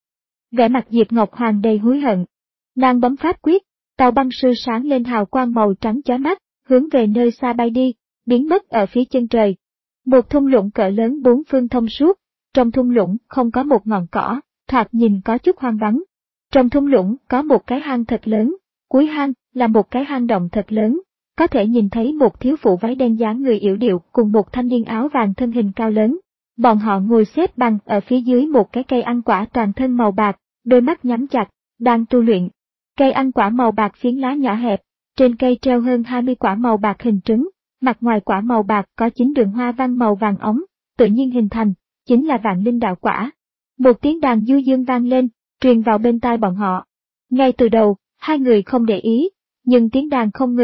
Vẻ mặt Diệp Ngọc Hoàng đầy hối hận. Nàng bấm pháp quyết, tàu băng sư sáng lên hào quang màu trắng chói mắt, hướng về nơi xa bay đi, biến mất ở phía chân trời. Một thung lũng cỡ lớn bốn phương thông suốt, trong thung lũng không có một ngọn cỏ, thoạt nhìn có chút hoang vắng. Trong thung lũng có một cái hang thật lớn, cuối hang là một cái hang động thật lớn, có thể nhìn thấy một thiếu phụ váy đen dáng người yểu điệu cùng một thanh niên áo vàng thân hình cao lớn. Bọn họ ngồi xếp bằng ở phía dưới một cái cây ăn quả toàn thân màu bạc, đôi mắt nhắm chặt, đang tu luyện. Cây ăn quả màu bạc phiến lá nhỏ hẹp, trên cây treo hơn hai mươi quả màu bạc hình trứng, mặt ngoài quả màu bạc có chín đường hoa văn màu vàng óng, tự nhiên hình thành, chính là vạn linh đạo quả. Một tiếng đàn du dương vang lên, truyền vào bên tai bọn họ. Ngay từ đầu, hai người không để ý, nhưng tiếng đàn không ngừng,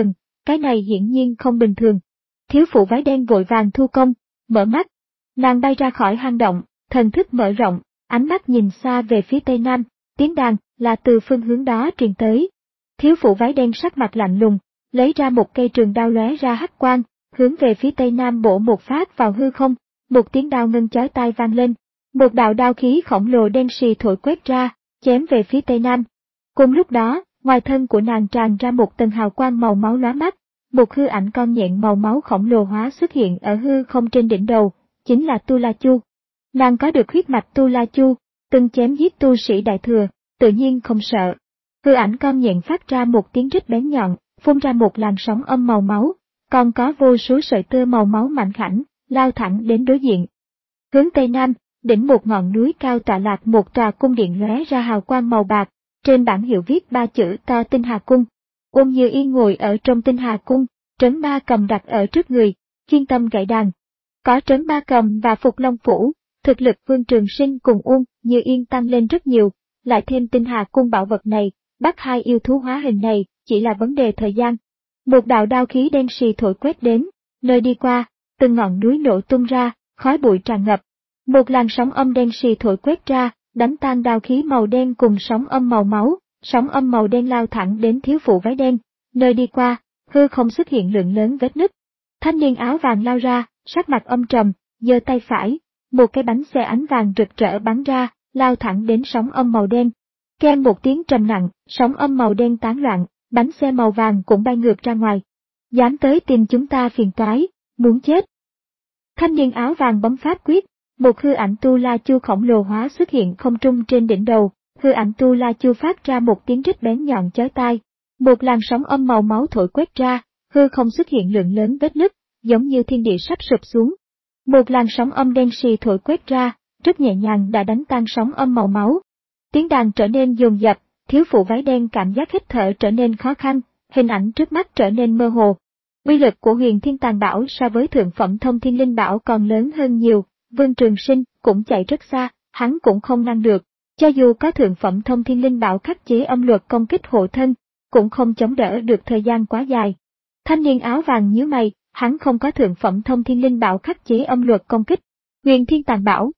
cái này hiển nhiên không bình thường. Thiếu phụ váy đen vội vàng thu công, mở mắt. Nàng bay ra khỏi hang động, thần thức mở rộng, ánh mắt nhìn xa về phía tây nam, tiếng đàn là từ phương hướng đó truyền tới. Thiếu phụ váy đen sắc mặt lạnh lùng, lấy ra một cây trường đao lóe ra hắc quang, hướng về phía tây nam bổ một phát vào hư không, một tiếng đao ngân chói tai vang lên, một đạo đao khí khổng lồ đen sì thổi quét ra, chém về phía tây nam. Cùng lúc đó, ngoài thân của nàng tràn ra một tầng hào quang màu máu lóa mắt, một hư ảnh con nhện màu máu khổng lồ hóa xuất hiện ở hư không trên đỉnh đầu, chính là Tu La Chu. Nàng có được huyết mạch Tu La Chu, từng chém giết tu sĩ đại thừa, tự nhiên không sợ. Hư ảnh con nhện phát ra một tiếng rít bén nhọn, phun ra một làn sóng âm màu máu, còn có vô số sợi tơ màu máu mảnh khảnh, lao thẳng đến đối diện. Hướng tây nam, đỉnh một ngọn núi cao tọa lạc một tòa cung điện lóe ra hào quang màu bạc, trên bảng hiệu viết ba chữ to Tinh Hà Cung. Uông Như Yên ngồi ở trong Tinh Hà Cung, Trấn Ba Cầm đặt ở trước người, chuyên tâm gảy đàn. Có Trấn Ba Cầm và Phục Long Phủ, thực lực Vương Trường Sinh cùng Uông Như Yên tăng lên rất nhiều, lại thêm Tinh Hà Cung bảo vật này, bắt hai yêu thú hóa hình này chỉ là vấn đề thời gian. Một đạo đao khí đen sì thổi quét đến, nơi đi qua, từng ngọn núi nổ tung ra, khói bụi tràn ngập. Một làn sóng âm đen sì thổi quét ra, đánh tan đao khí màu đen cùng sóng âm màu máu, sóng âm màu đen lao thẳng đến thiếu phụ váy đen, nơi đi qua, hư không xuất hiện lượng lớn vết nứt. Thanh niên áo vàng lao ra, sắc mặt âm trầm, giơ tay phải, một cái bánh xe ánh vàng rực rỡ bắn ra, lao thẳng đến sóng âm màu đen. Keng một tiếng trầm nặng, sóng âm màu đen tán loạn, bánh xe màu vàng cũng bay ngược ra ngoài. Dám tới tìm chúng ta phiền toái, muốn chết. Thanh niên áo vàng bấm pháp quyết, một hư ảnh Tu La Chu khổng lồ hóa xuất hiện không trung trên đỉnh đầu, hư ảnh Tu La Chu phát ra một tiếng rít bén nhọn chói tai. Một làn sóng âm màu máu thổi quét ra, hư không xuất hiện lượng lớn vết nứt, giống như thiên địa sắp sụp xuống. Một làn sóng âm đen sì thổi quét ra, rất nhẹ nhàng đã đánh tan sóng âm màu máu. Tiếng đàn trở nên dồn dập, thiếu phụ váy đen cảm giác hít thở trở nên khó khăn, hình ảnh trước mắt trở nên mơ hồ. Uy lực của Huyền Thiên Tàn Bảo so với thượng phẩm Thông Thiên Linh Bảo còn lớn hơn nhiều, Vương Trường Sinh cũng chạy rất xa, hắn cũng không ngăn được. Cho dù có thượng phẩm Thông Thiên Linh Bảo khắc chế âm luật công kích hộ thân, cũng không chống đỡ được thời gian quá dài. Thanh niên áo vàng nhíu mày, hắn không có thượng phẩm Thông Thiên Linh Bảo khắc chế âm luật công kích. Huyền Thiên Tàn Bảo.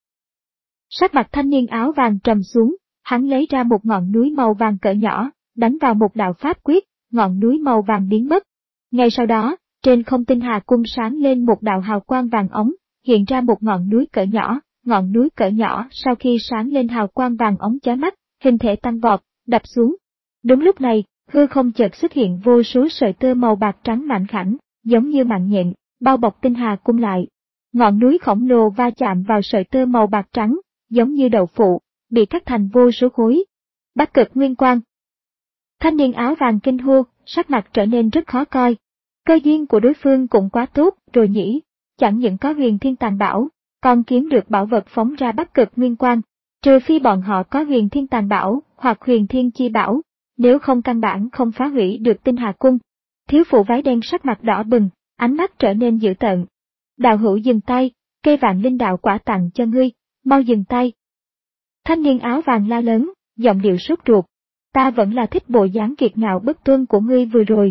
Sắc mặt thanh niên áo vàng trầm xuống, hắn lấy ra một ngọn núi màu vàng cỡ nhỏ, đánh vào một đạo pháp quyết, ngọn núi màu vàng biến mất. Ngay sau đó, trên không Tinh Hà Cung sáng lên một đạo hào quang vàng ống, hiện ra một ngọn núi cỡ nhỏ, ngọn núi cỡ nhỏ sau khi sáng lên hào quang vàng ống chói mắt, hình thể tăng vọt, đập xuống. Đúng lúc này, hư không chợt xuất hiện vô số sợi tơ màu bạc trắng mảnh khảnh, giống như mạng nhện, bao bọc Tinh Hà Cung lại. Ngọn núi khổng lồ va chạm vào sợi tơ màu bạc trắng, giống như đậu phụ, bị cắt thành vô số khối. Bắc Cực Nguyên Quang. Thanh niên áo vàng kinh hô, sắc mặt trở nên rất khó coi. Cơ duyên của đối phương cũng quá tốt rồi nhỉ, chẳng những có Huyền Thiên Tàn Bảo, còn kiếm được bảo vật phóng ra Bắc Cực Nguyên Quang, trừ phi bọn họ có Huyền Thiên Tàn Bảo hoặc Huyền Thiên Chi Bảo, nếu không căn bản không phá hủy được Tinh Hà Cung. Thiếu phụ váy đen sắc mặt đỏ bừng, ánh mắt trở nên dữ tợn. Đạo hữu dừng tay, cây vạn linh đạo quả tặng cho ngươi, mau dừng tay. Thanh niên áo vàng la lớn, giọng điệu sốt ruột. Ta vẫn là thích bộ dáng kiệt ngạo bất tuân của ngươi vừa rồi.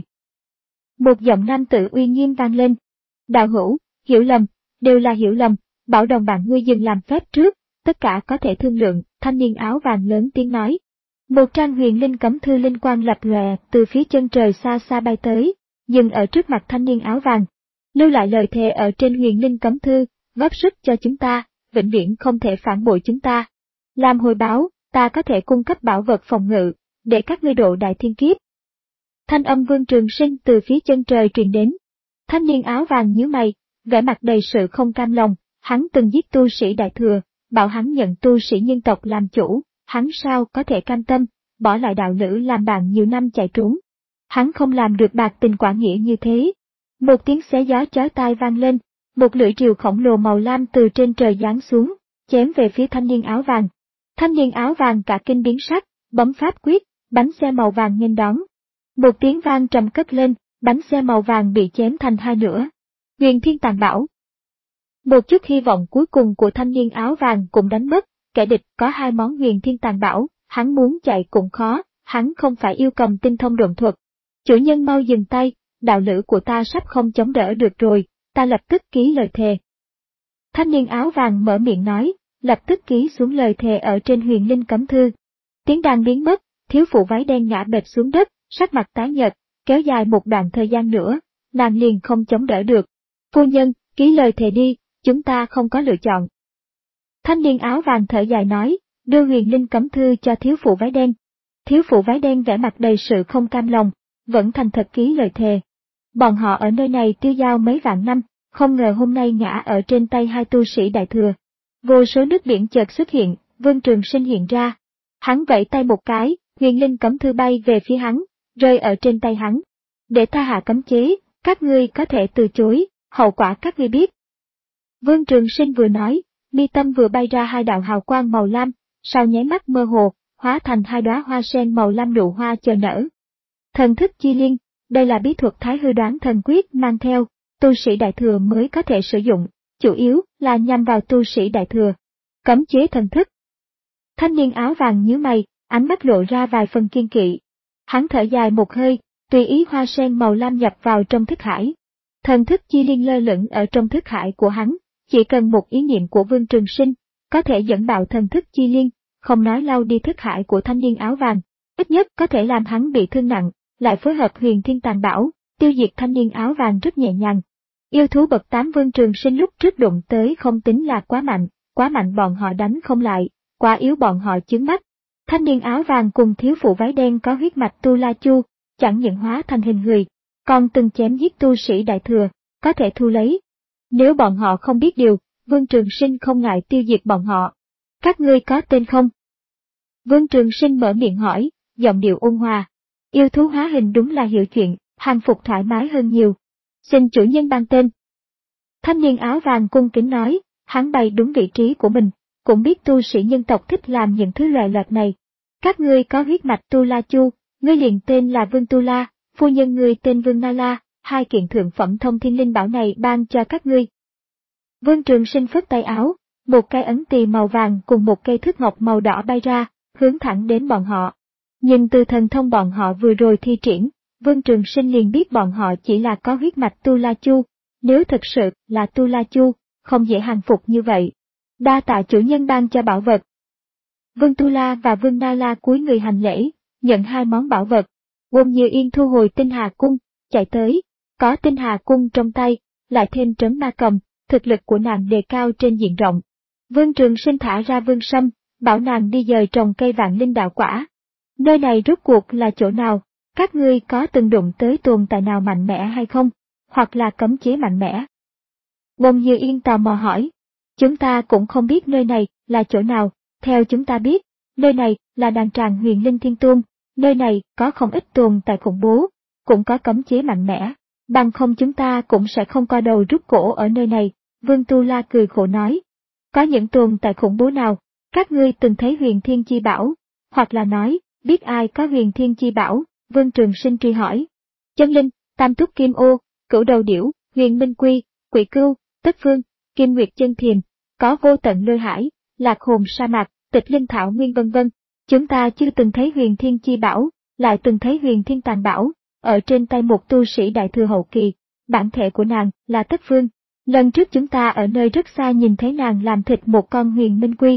Một giọng nam tử uy nghiêm vang lên. Đạo hữu, hiểu lầm, đều là hiểu lầm, bảo đồng bạn ngươi dừng làm phép trước, tất cả có thể thương lượng, thanh niên áo vàng lớn tiếng nói. Một trang huyền linh cấm thư linh quang lập lòe từ phía chân trời xa xa bay tới, dừng ở trước mặt thanh niên áo vàng. Lưu lại lời thề ở trên huyền linh cấm thư, góp sức cho chúng ta, vĩnh viễn không thể phản bội chúng ta. Làm hồi báo, ta có thể cung cấp bảo vật phòng ngự, để các ngươi độ đại thiên kiếp. Thanh âm Vương Trường Sinh từ phía chân trời truyền đến. Thanh niên áo vàng nhíu mày, vẻ mặt đầy sự không cam lòng, hắn từng giết tu sĩ đại thừa, bảo hắn nhận tu sĩ nhân tộc làm chủ, hắn sao có thể cam tâm, bỏ lại đạo lữ làm bạn nhiều năm chạy trốn. Hắn không làm được bạc tình quả nghĩa như thế. Một tiếng xé gió chói tai vang lên, một lưỡi rìu khổng lồ màu lam từ trên trời giáng xuống, chém về phía thanh niên áo vàng. Thanh niên áo vàng cả kinh biến sắc, bấm pháp quyết, bánh xe màu vàng nghênh đón. Một tiếng vang trầm cất lên, bánh xe màu vàng bị chém thành hai nửa. Huyền Thiên Tàn Bảo. Một chút hy vọng cuối cùng của thanh niên áo vàng cũng đánh mất, kẻ địch có hai món Huyền Thiên Tàn Bảo, hắn muốn chạy cũng khó, hắn không phải yêu cầm tinh thông độn thuật. Chủ nhân mau dừng tay, đạo lữ của ta sắp không chống đỡ được rồi, ta lập tức ký lời thề. Thanh niên áo vàng mở miệng nói, lập tức ký xuống lời thề ở trên huyền linh cấm thư. Tiếng đàn biến mất, thiếu phụ váy đen ngã bệt xuống đất, sắc mặt tái nhợt, kéo dài một đoạn thời gian nữa, nàng liền không chống đỡ được. Phu nhân, ký lời thề đi, chúng ta không có lựa chọn. Thanh niên áo vàng thở dài nói, đưa huyền linh cấm thư cho thiếu phụ váy đen. Thiếu phụ váy đen vẻ mặt đầy sự không cam lòng, vẫn thành thật ký lời thề. Bọn họ ở nơi này tiêu dao mấy vạn năm, không ngờ hôm nay ngã ở trên tay hai tu sĩ đại thừa. Vô số nước biển chợt xuất hiện, Vương Trường Sinh hiện ra. Hắn vẫy tay một cái, huyền linh cấm thư bay về phía hắn, rơi ở trên tay hắn. Để tha hạ cấm chế, các ngươi có thể từ chối, hậu quả các ngươi biết. Vương Trường Sinh vừa nói, mi tâm vừa bay ra hai đạo hào quang màu lam, sau nháy mắt mơ hồ, hóa thành hai đóa hoa sen màu lam nụ hoa chờ nở. Thần thức chi liên, đây là bí thuật Thái Hư Đoán Thần Quyết mang theo, tu sĩ đại thừa mới có thể sử dụng, chủ yếu là nhằm vào tu sĩ đại thừa. Cấm chế thần thức. Thanh niên áo vàng nhíu mày, ánh mắt lộ ra vài phần kiên kỵ. Hắn thở dài một hơi, tùy ý hoa sen màu lam nhập vào trong thức hải. Thần thức chi liên lơ lửng ở trong thức hải của hắn, chỉ cần một ý niệm của Vương Trường Sinh, có thể dẫn bạo thần thức chi liên, không nói lau đi thức hải của thanh niên áo vàng, ít nhất có thể làm hắn bị thương nặng, lại phối hợp huyền thiên tàn bảo, tiêu diệt thanh niên áo vàng rất nhẹ nhàng. Yêu thú bậc tám Vương Trường Sinh lúc trước đụng tới không tính là quá mạnh, quá mạnh bọn họ đánh không lại, quá yếu bọn họ chướng mắt. Thanh niên áo vàng cùng thiếu phụ váy đen có huyết mạch Tu La Chu, chẳng những hóa thành hình người, còn từng chém giết tu sĩ đại thừa, có thể thu lấy. Nếu bọn họ không biết điều, Vương Trường Sinh không ngại tiêu diệt bọn họ. Các ngươi có tên không? Vương Trường Sinh mở miệng hỏi, giọng điệu ôn hòa. Yêu thú hóa hình đúng là hiểu chuyện, hàng phục thoải mái hơn nhiều. Xin chủ nhân ban tên. Thanh niên áo vàng cung kính nói, hắn bày đúng vị trí của mình, cũng biết tu sĩ nhân tộc thích làm những thứ loài loạt này. Các ngươi có huyết mạch Tu La Chu, ngươi liền tên là Vương Tu La, phu nhân ngươi tên Vương Na La, hai kiện thượng phẩm thông thiên linh bảo này ban cho các ngươi. Vương Trường Sinh phất tay áo, một cây ấn tỳ màu vàng cùng một cây thước ngọc màu đỏ bay ra, hướng thẳng đến bọn họ. Nhưng từ thần thông bọn họ vừa rồi thi triển, Vương Trường Sinh liền biết bọn họ chỉ là có huyết mạch Tu La Chu, nếu thực sự là Tu La Chu, không dễ hàng phục như vậy. Đa tạ chủ nhân ban cho bảo vật. Vương Tu La và Vương Na La cúi người hành lễ, nhận hai món bảo vật. Wong Như Yên thu hồi tinh hà cung, chạy tới, có tinh hà cung trong tay, lại thêm trấn ma cầm, thực lực của nàng đề cao trên diện rộng. Vương Trường Sinh thả ra Vương Sâm, bảo nàng đi dời trồng cây vạn linh đạo quả. Nơi này rốt cuộc là chỗ nào? Các ngươi có từng đụng tới tồn tại nào mạnh mẽ hay không? Hoặc là cấm chế mạnh mẽ? Wong Như Yên tò mò hỏi. Chúng ta cũng không biết nơi này là chỗ nào, theo chúng ta biết, nơi này là đàn tràng Huyền Linh Thiên Tôn, nơi này có không ít tồn tại khủng bố, cũng có cấm chế mạnh mẽ, bằng không chúng ta cũng sẽ không co đầu rút cổ ở nơi này. Vương Tu La cười khổ nói. Có những tồn tại khủng bố nào? Các ngươi từng thấy Huyền Thiên Chi Bảo, hoặc là nói, biết ai có Huyền Thiên Chi Bảo? Vương Trường Sinh truy hỏi. Chân Linh, Tam Túc Kim Ô, Cửu Đầu Điểu, Huyền Minh Quy, Quỷ Cưu, Tất Phương, Kim Nguyệt Chân Thiềm, có Vô Tận Lôi Hải, Lạc Hồn Sa Mạc, Tịch Linh Thảo Nguyên vân vân. Chúng ta chưa từng thấy Huyền Thiên Chi Bảo, lại từng thấy Huyền Thiên Tàn Bảo, ở trên tay một tu sĩ đại thừa hậu kỳ, bản thể của nàng là Tất Phương. Lần trước chúng ta ở nơi rất xa nhìn thấy nàng làm thịt một con Huyền Minh Quy.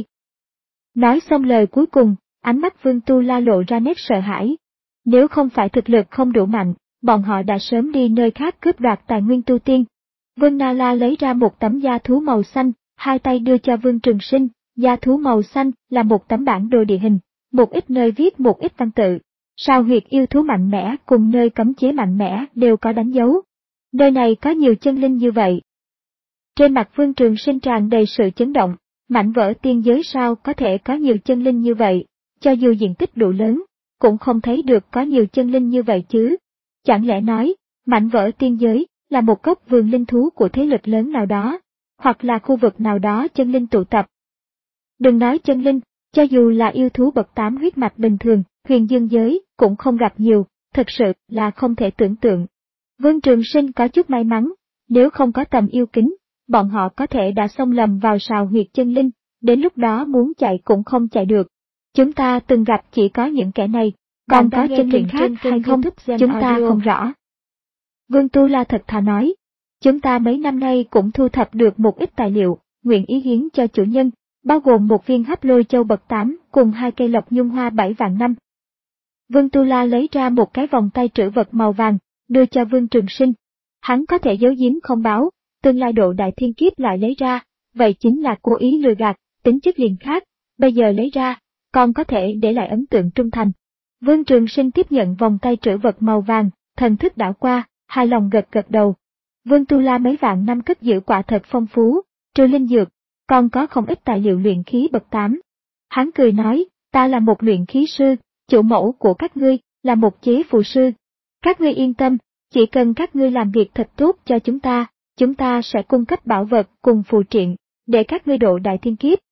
Nói xong lời cuối cùng, ánh mắt Vương Tu La lộ ra nét sợ hãi. Nếu không phải thực lực không đủ mạnh, bọn họ đã sớm đi nơi khác cướp đoạt tài nguyên tu tiên. Vương Na La lấy ra một tấm da thú màu xanh, hai tay đưa cho Vương Trường Sinh. Da thú màu xanh là một tấm bản đồ địa hình, một ít nơi viết một ít văn tự. Sao huyệt yêu thú mạnh mẽ cùng nơi cấm chế mạnh mẽ đều có đánh dấu. Nơi này có nhiều chân linh như vậy. Trên mặt Vương Trường Sinh tràn đầy sự chấn động, mảnh vỡ tiên giới sao có thể có nhiều chân linh như vậy, cho dù diện tích đủ lớn, cũng không thấy được có nhiều chân linh như vậy chứ. Chẳng lẽ nói, mảnh vỡ tiên giới là một gốc vườn linh thú của thế lực lớn nào đó, hoặc là khu vực nào đó chân linh tụ tập. Đừng nói chân linh, cho dù là yêu thú bậc tám huyết mạch bình thường, huyền dương giới cũng không gặp nhiều, thật sự là không thể tưởng tượng. Vương Trường Sinh có chút may mắn, nếu không có tầm yêu kính, bọn họ có thể đã xông lầm vào sào huyệt chân linh, đến lúc đó muốn chạy cũng không chạy được. Chúng ta từng gặp chỉ có những kẻ này, còn có chân linh khác hay không, chúng ta không rõ. Vương Tu La thật thà nói, chúng ta mấy năm nay cũng thu thập được một ít tài liệu, nguyện ý hiến cho chủ nhân, bao gồm một viên hấp lôi châu bậc tám cùng hai cây lộc nhung hoa bảy vạn năm. Vương Tu La lấy ra một cái vòng tay trữ vật màu vàng, đưa cho Vương Trường Sinh. Hắn có thể giấu giếm không báo, tương lai độ đại thiên kiếp lại lấy ra, vậy chính là cố ý lừa gạt, tính chất liền khác, bây giờ lấy ra, còn có thể để lại ấn tượng trung thành. Vương Trường Sinh tiếp nhận vòng tay trữ vật màu vàng, thần thức đảo qua, hài lòng gật gật đầu. Vương Tu La mấy vạn năm cất giữ quả thật phong phú, trừ linh dược, còn có không ít tài liệu luyện khí bậc tám. Hắn cười nói, ta là một luyện khí sư, chủ mẫu của các ngươi, là một chế phù sư. Các ngươi yên tâm, chỉ cần các ngươi làm việc thật tốt cho chúng ta, chúng ta sẽ cung cấp bảo vật cùng phù triện, để các ngươi độ đại thiên kiếp.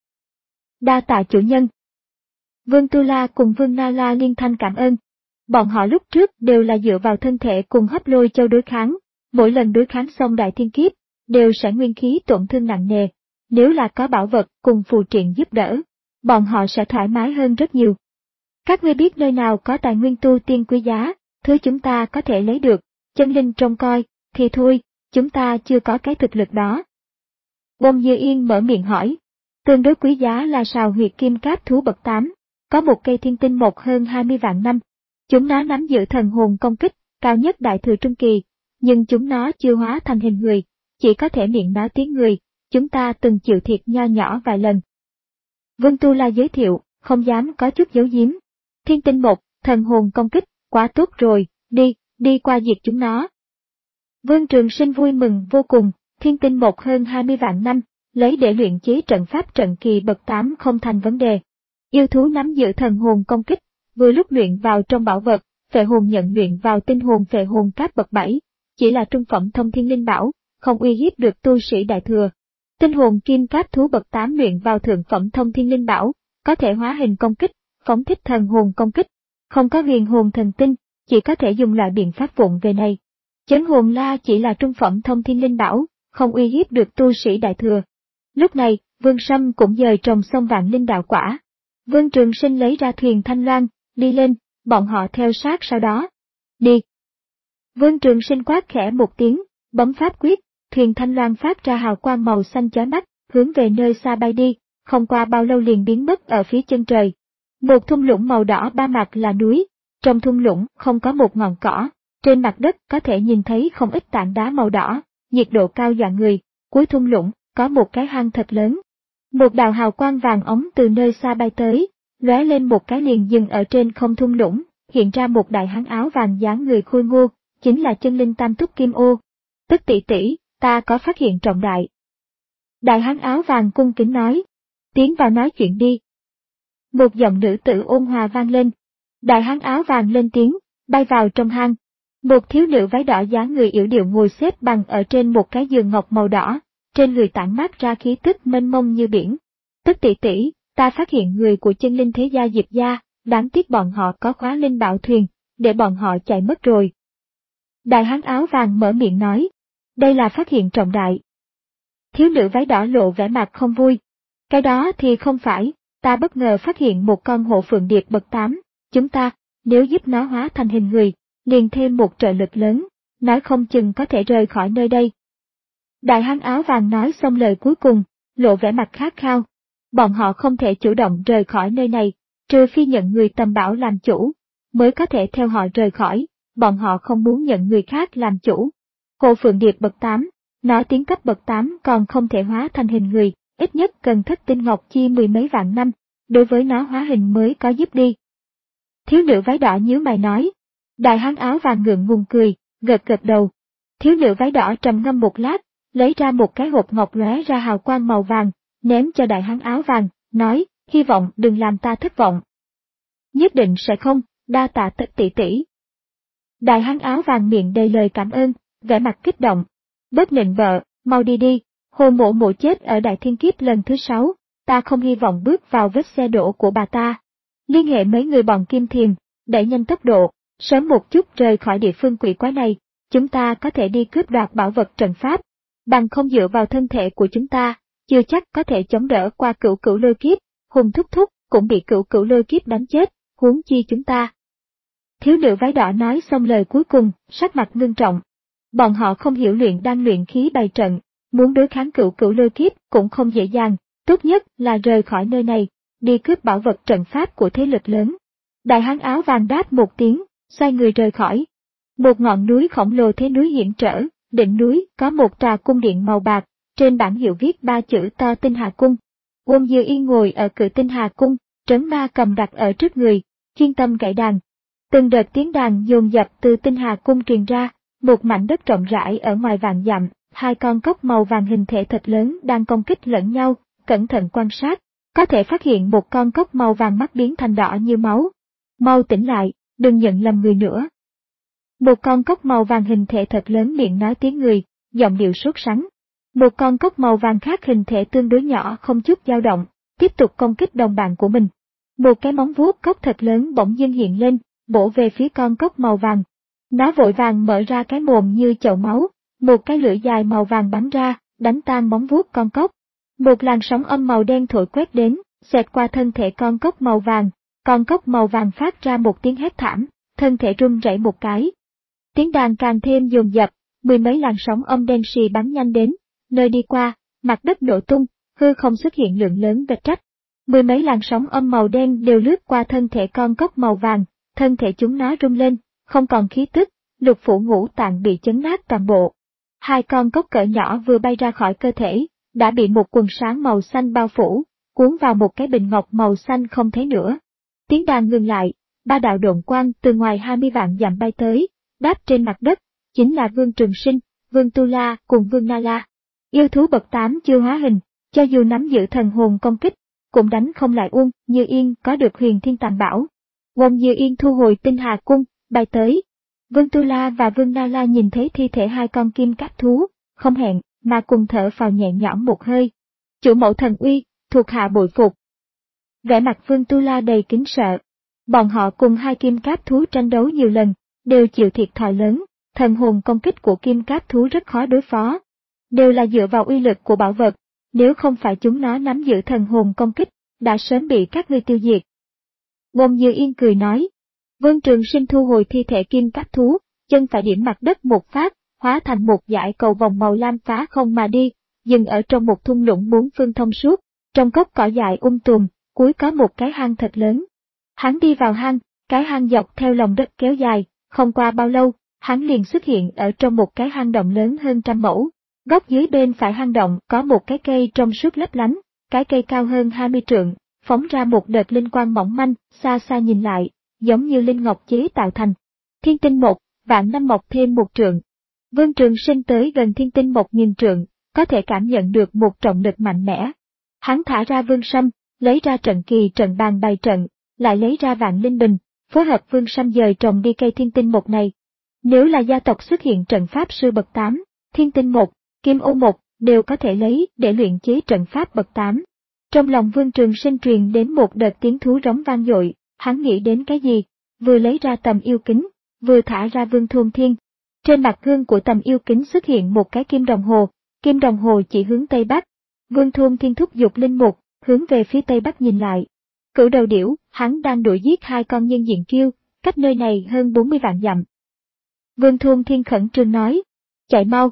Đa tạ chủ nhân. Vương Tu La cùng Vương Na La liên thanh cảm ơn. Bọn họ lúc trước đều là dựa vào thân thể cùng hấp lôi châu đối kháng, mỗi lần đối kháng xong đại thiên kiếp, đều sẽ nguyên khí tổn thương nặng nề. Nếu là có bảo vật cùng phù triện giúp đỡ, bọn họ sẽ thoải mái hơn rất nhiều. Các ngươi biết nơi nào có tài nguyên tu tiên quý giá, thứ chúng ta có thể lấy được, chân linh trông coi, thì thôi, chúng ta chưa có cái thực lực đó. Bông Như Yên mở miệng hỏi, tương đối quý giá là sào huyệt kim cáp thú bậc tám, có một cây thiên tinh mộc hơn hai mươi vạn năm. Chúng nó nắm giữ thần hồn công kích, cao nhất đại thừa trung kỳ, nhưng chúng nó chưa hóa thành hình người, chỉ có thể miệng nói tiếng người, chúng ta từng chịu thiệt nho nhỏ vài lần. Vương Tu La giới thiệu, không dám có chút giấu giếm. Thiên tinh mộc, thần hồn công kích, quá tốt rồi, đi, đi qua diệt chúng nó. Vương Trường Sinh vui mừng vô cùng, thiên tinh mộc hơn hai mươi vạn năm, lấy để luyện chế trận pháp trận kỳ bậc tám không thành vấn đề. Yêu thú nắm giữ thần hồn công kích, vừa lúc luyện vào trong bảo vật, phệ hồn nhận luyện vào tinh hồn phệ hồn cáp bậc bảy, chỉ là trung phẩm thông thiên linh bảo, không uy hiếp được tu sĩ đại thừa. Tinh hồn kim cáp thú bậc tám luyện vào thượng phẩm thông thiên linh bảo, có thể hóa hình công kích, phóng thích thần hồn công kích, không có huyền hồn thần tinh, chỉ có thể dùng loại biện pháp vụng về này. Chấn hồn la chỉ là trung phẩm thông thiên linh bảo, không uy hiếp được tu sĩ đại thừa. Lúc này, Vương Sâm cũng dời trồng xong vạn linh đạo quả. Vương Trường Sinh lấy ra thuyền thanh loan, đi lên, bọn họ theo sát sau đó. Đi! Vương Trường Sinh quát khẽ một tiếng, bấm pháp quyết, thuyền thanh loan phát ra hào quang màu xanh chói mắt, hướng về nơi xa bay đi, không qua bao lâu liền biến mất ở phía chân trời. Một thung lũng màu đỏ ba mặt là núi, trong thung lũng không có một ngọn cỏ, trên mặt đất có thể nhìn thấy không ít tảng đá màu đỏ, nhiệt độ cao dọa người, cuối thung lũng có một cái hang thật lớn. Một đạo hào quang vàng ống từ nơi xa bay tới, lóe lên một cái liền dừng ở trên không thung lũng, hiện ra một đại hán áo vàng dáng người khôi ngô, chính là chân linh tam túc kim ô. Tức tỷ tỷ, ta có phát hiện trọng đại. Đại hán áo vàng cung kính nói, tiến vào nói chuyện đi. Một giọng nữ tử ôn hòa vang lên. Đại hán áo vàng lên tiếng, bay vào trong hang. Một thiếu nữ váy đỏ dáng người yểu điệu ngồi xếp bằng ở trên một cái giường ngọc màu đỏ, trên người tản mát ra khí tức mênh mông như biển. Tức tỷ tỷ, ta phát hiện người của chân linh thế gia Diệp gia, đáng tiếc bọn họ có khóa linh bảo thuyền, để bọn họ chạy mất rồi. Đại hán áo vàng mở miệng nói, đây là phát hiện trọng đại. Thiếu nữ váy đỏ lộ vẻ mặt không vui. Cái đó thì không phải, ta bất ngờ phát hiện một con hộ phượng điệp bậc tám, chúng ta, nếu giúp nó hóa thành hình người, liền thêm một trợ lực lớn, nói không chừng có thể rời khỏi nơi đây. Đại hán áo vàng nói xong lời cuối cùng, lộ vẻ mặt khát khao. Bọn họ không thể chủ động rời khỏi nơi này, trừ phi nhận người tầm bảo làm chủ, mới có thể theo họ rời khỏi, bọn họ không muốn nhận người khác làm chủ. Hộ phượng điệp bậc tám, nó tiến cấp bậc tám còn không thể hóa thành hình người, ít nhất cần thất tinh ngọc chi mười mấy vạn năm, đối với nó hóa hình mới có giúp đi. Thiếu nữ váy đỏ nhíu mày nói. Đại hán áo vàng ngượng ngùng cười, gật gật đầu. Thiếu nữ váy đỏ trầm ngâm một lát, lấy ra một cái hộp ngọc lóe ra hào quang màu vàng, ném cho đại hán áo vàng, nói, hy vọng đừng làm ta thất vọng. Nhất định sẽ không, đa tạ Tức tỷ tỷ. Đại hán áo vàng miệng đầy lời cảm ơn, vẻ mặt kích động. Bớt nịnh bợ, mau đi đi, Hồ Mộ Mộ chết ở đại thiên kiếp lần thứ sáu, ta không hy vọng bước vào vết xe đổ của bà ta. Liên hệ mấy người bọn Kim Thiềm, đẩy nhanh tốc độ, sớm một chút rời khỏi địa phương quỷ quái này, chúng ta có thể đi cướp đoạt bảo vật trận pháp. Bằng không dựa vào thân thể của chúng ta, chưa chắc có thể chống đỡ qua cửu cửu lôi kiếp, Hùng thúc thúc cũng bị cửu cửu lôi kiếp đánh chết, huống chi chúng ta. Thiếu nữ váy đỏ nói xong lời cuối cùng, sắc mặt ngưng trọng. Bọn họ không hiểu luyện đan luyện khí bày trận, muốn đối kháng cửu cửu lôi kiếp cũng không dễ dàng, tốt nhất là rời khỏi nơi này, đi cướp bảo vật trận pháp của thế lực lớn. Đại hán áo vàng đáp một tiếng, xoay người rời khỏi. Một ngọn núi khổng lồ thế núi hiểm trở, đỉnh núi có một tòa cung điện màu bạc, trên bảng hiệu viết ba chữ to Tinh Hà Cung. Uông Dư Yên ngồi ở cửa Tinh Hà Cung, trấn ma cầm đặt ở trước người, chuyên tâm gảy đàn. Từng đợt tiếng đàn dồn dập từ Tinh Hà Cung truyền ra, một mảnh đất rộng rãi ở ngoài vạn dặm, hai con cóc màu vàng hình thể thật lớn đang công kích lẫn nhau, cẩn thận quan sát, có thể phát hiện một con cóc màu vàng mắt biến thành đỏ như máu. Mau tỉnh lại, đừng nhận lầm người nữa. Một con cóc màu vàng hình thể thật lớn miệng nói tiếng người, giọng điệu sốt sắng. Một con cóc màu vàng khác hình thể tương đối nhỏ không chút dao động, tiếp tục công kích đồng bạn của mình. Một cái móng vuốt cóc thật lớn bỗng dưng hiện lên, bổ về phía con cóc màu vàng. Nó vội vàng mở ra cái mồm như chậu máu, một cái lưỡi dài màu vàng bắn ra, đánh tan móng vuốt con cóc. Một làn sóng âm màu đen thổi quét đến, xẹt qua thân thể con cóc màu vàng, con cóc màu vàng phát ra một tiếng hét thảm, thân thể run rẩy một cái. Tiếng đàn càng thêm dồn dập, mười mấy làn sóng âm đen xì bắn nhanh đến, nơi đi qua, mặt đất nổ tung, hư không xuất hiện lượng lớn vết rách. Mười mấy làn sóng âm màu đen đều lướt qua thân thể con cóc màu vàng, thân thể chúng nó rung lên, không còn khí tức, lục phủ ngũ tạng bị chấn nát toàn bộ. Hai con cóc cỡ nhỏ vừa bay ra khỏi cơ thể, đã bị một quần sáng màu xanh bao phủ, cuốn vào một cái bình ngọc màu xanh không thấy nữa. Tiếng đàn ngừng lại, ba đạo độn quang từ ngoài hai mươi vạn dặm bay tới, đáp trên mặt đất, chính là Vương Trường Sinh, Vương Tu La cùng Vương Na La. Yêu thú bậc tám chưa hóa hình, cho dù nắm giữ thần hồn công kích, cũng đánh không lại Uông Như Yên có được huyền thiên tàng bảo. Uông Như Yên thu hồi Tinh Hà Cung, bay tới. Vương Tu La và Vương Na La nhìn thấy thi thể hai con kim cát thú, không hẹn mà cùng thở phào nhẹ nhõm một hơi. Chủ mẫu thần uy, thuộc hạ bội phục. Vẻ mặt Vương Tu La đầy kính sợ. Bọn họ cùng hai kim cát thú tranh đấu nhiều lần, đều chịu thiệt thòi lớn, thần hồn công kích của kim cát thú rất khó đối phó. Đều là dựa vào uy lực của bảo vật, nếu không phải chúng nó nắm giữ thần hồn công kích, đã sớm bị các ngươi tiêu diệt. Uông Như Yên cười nói. Vương Trường Sinh thu hồi thi thể kim cát thú, chân phải điểm mặt đất một phát, hóa thành một dải cầu vòng màu lam phá không mà đi, dừng ở trong một thung lũng bốn phương thông suốt, trong gốc cỏ dại um tùm, cuối có một cái hang thật lớn. Hắn đi vào hang, cái hang dọc theo lòng đất kéo dài, không qua bao lâu, hắn liền xuất hiện ở trong một cái hang động lớn hơn trăm mẫu. Góc dưới bên phải hang động có một cái cây trong suốt lấp lánh, cái cây cao hơn hai mươi trượng, phóng ra một đợt linh quang mỏng manh, xa xa nhìn lại, giống như linh ngọc chế tạo thành. Thiên tinh một, vạn năm mọc thêm một trượng. Vương Trường Sinh tới gần thiên tinh một nghìn trượng, có thể cảm nhận được một trọng lực mạnh mẽ. Hắn thả ra vương sâm, lấy ra trận kỳ trận bàn bày trận, lại lấy ra vạn linh bình, phối hợp vương sâm dời trồng đi cây thiên tinh một này. Nếu là gia tộc xuất hiện trận pháp sư bậc tám, thiên tinh một, kim ô một, đều có thể lấy để luyện chế trận pháp bậc tám. Trong lòng Vương Trường Sinh truyền đến một đợt tiếng thú rống vang dội, hắn nghĩ đến cái gì, vừa lấy ra tầm yêu kính, vừa thả ra Vương Thôn Thiên. Trên mặt gương của tầm yêu kính xuất hiện một cái kim đồng hồ, kim đồng hồ chỉ hướng Tây Bắc. Vương Thôn Thiên thúc giục linh mục, hướng về phía Tây Bắc nhìn lại. Cửu đầu điểu, hắn đang đuổi giết hai con nhân diện kiêu, cách nơi này hơn bốn mươi vạn dặm. Vương Thôn Thiên khẩn trương nói, chạy mau.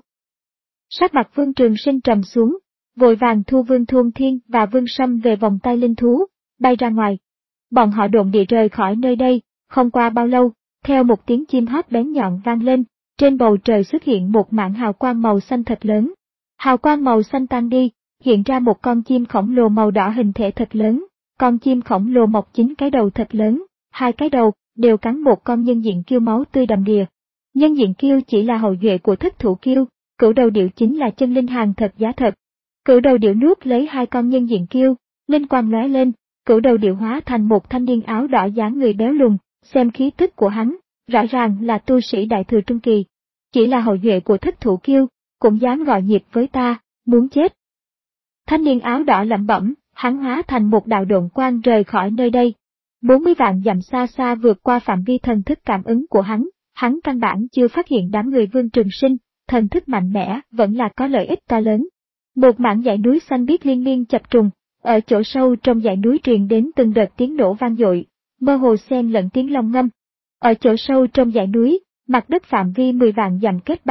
Sắc mặt Vương Trường Sinh trầm xuống, vội vàng thu Vương Thôn Thiên và Vương Sâm về vòng tay linh thú, bay ra ngoài. Bọn họ độn địa rời khỏi nơi đây, không qua bao lâu, theo một tiếng chim hót bén nhọn vang lên, trên bầu trời xuất hiện một mảng hào quang màu xanh thật lớn. Hào quang màu xanh tan đi, hiện ra một con chim khổng lồ màu đỏ hình thể thật lớn, con chim khổng lồ mọc chín cái đầu thật lớn, hai cái đầu đều cắn một con nhân diện kiêu máu tươi đầm đìa. Nhân diện kiêu chỉ là hậu duệ của Thất Thủ Kiêu, cửu đầu điểu chính là chân linh hàng thật giá thật. Cửu đầu điểu nuốt lấy hai con nhân diện kiêu, linh quang lóe lên, cửu đầu điểu hóa thành một thanh niên áo đỏ dáng người béo lùn, xem khí tức của hắn, rõ ràng là tu sĩ đại thừa trung kỳ. Chỉ là hậu duệ của Thất Thủ Kiêu, cũng dám gọi nhịp với ta, muốn chết. Thanh niên áo đỏ lẩm bẩm, hắn hóa thành một đạo độn quang rời khỏi nơi đây. bốn mươi vạn dặm xa xa vượt qua phạm vi thần thức cảm ứng của hắn, hắn căn bản chưa phát hiện đám người Vương Trường Sinh, thần thức mạnh mẽ vẫn là có lợi ích to lớn. Một mảng dãy núi xanh biếc liên miên chập trùng, ở chỗ sâu trong dãy núi truyền đến từng đợt tiếng nổ vang dội, mơ hồ xen lẫn tiếng long ngâm. Ở chỗ sâu trong dãy núi, mặt đất phạm vi mười vạn dặm kết băng,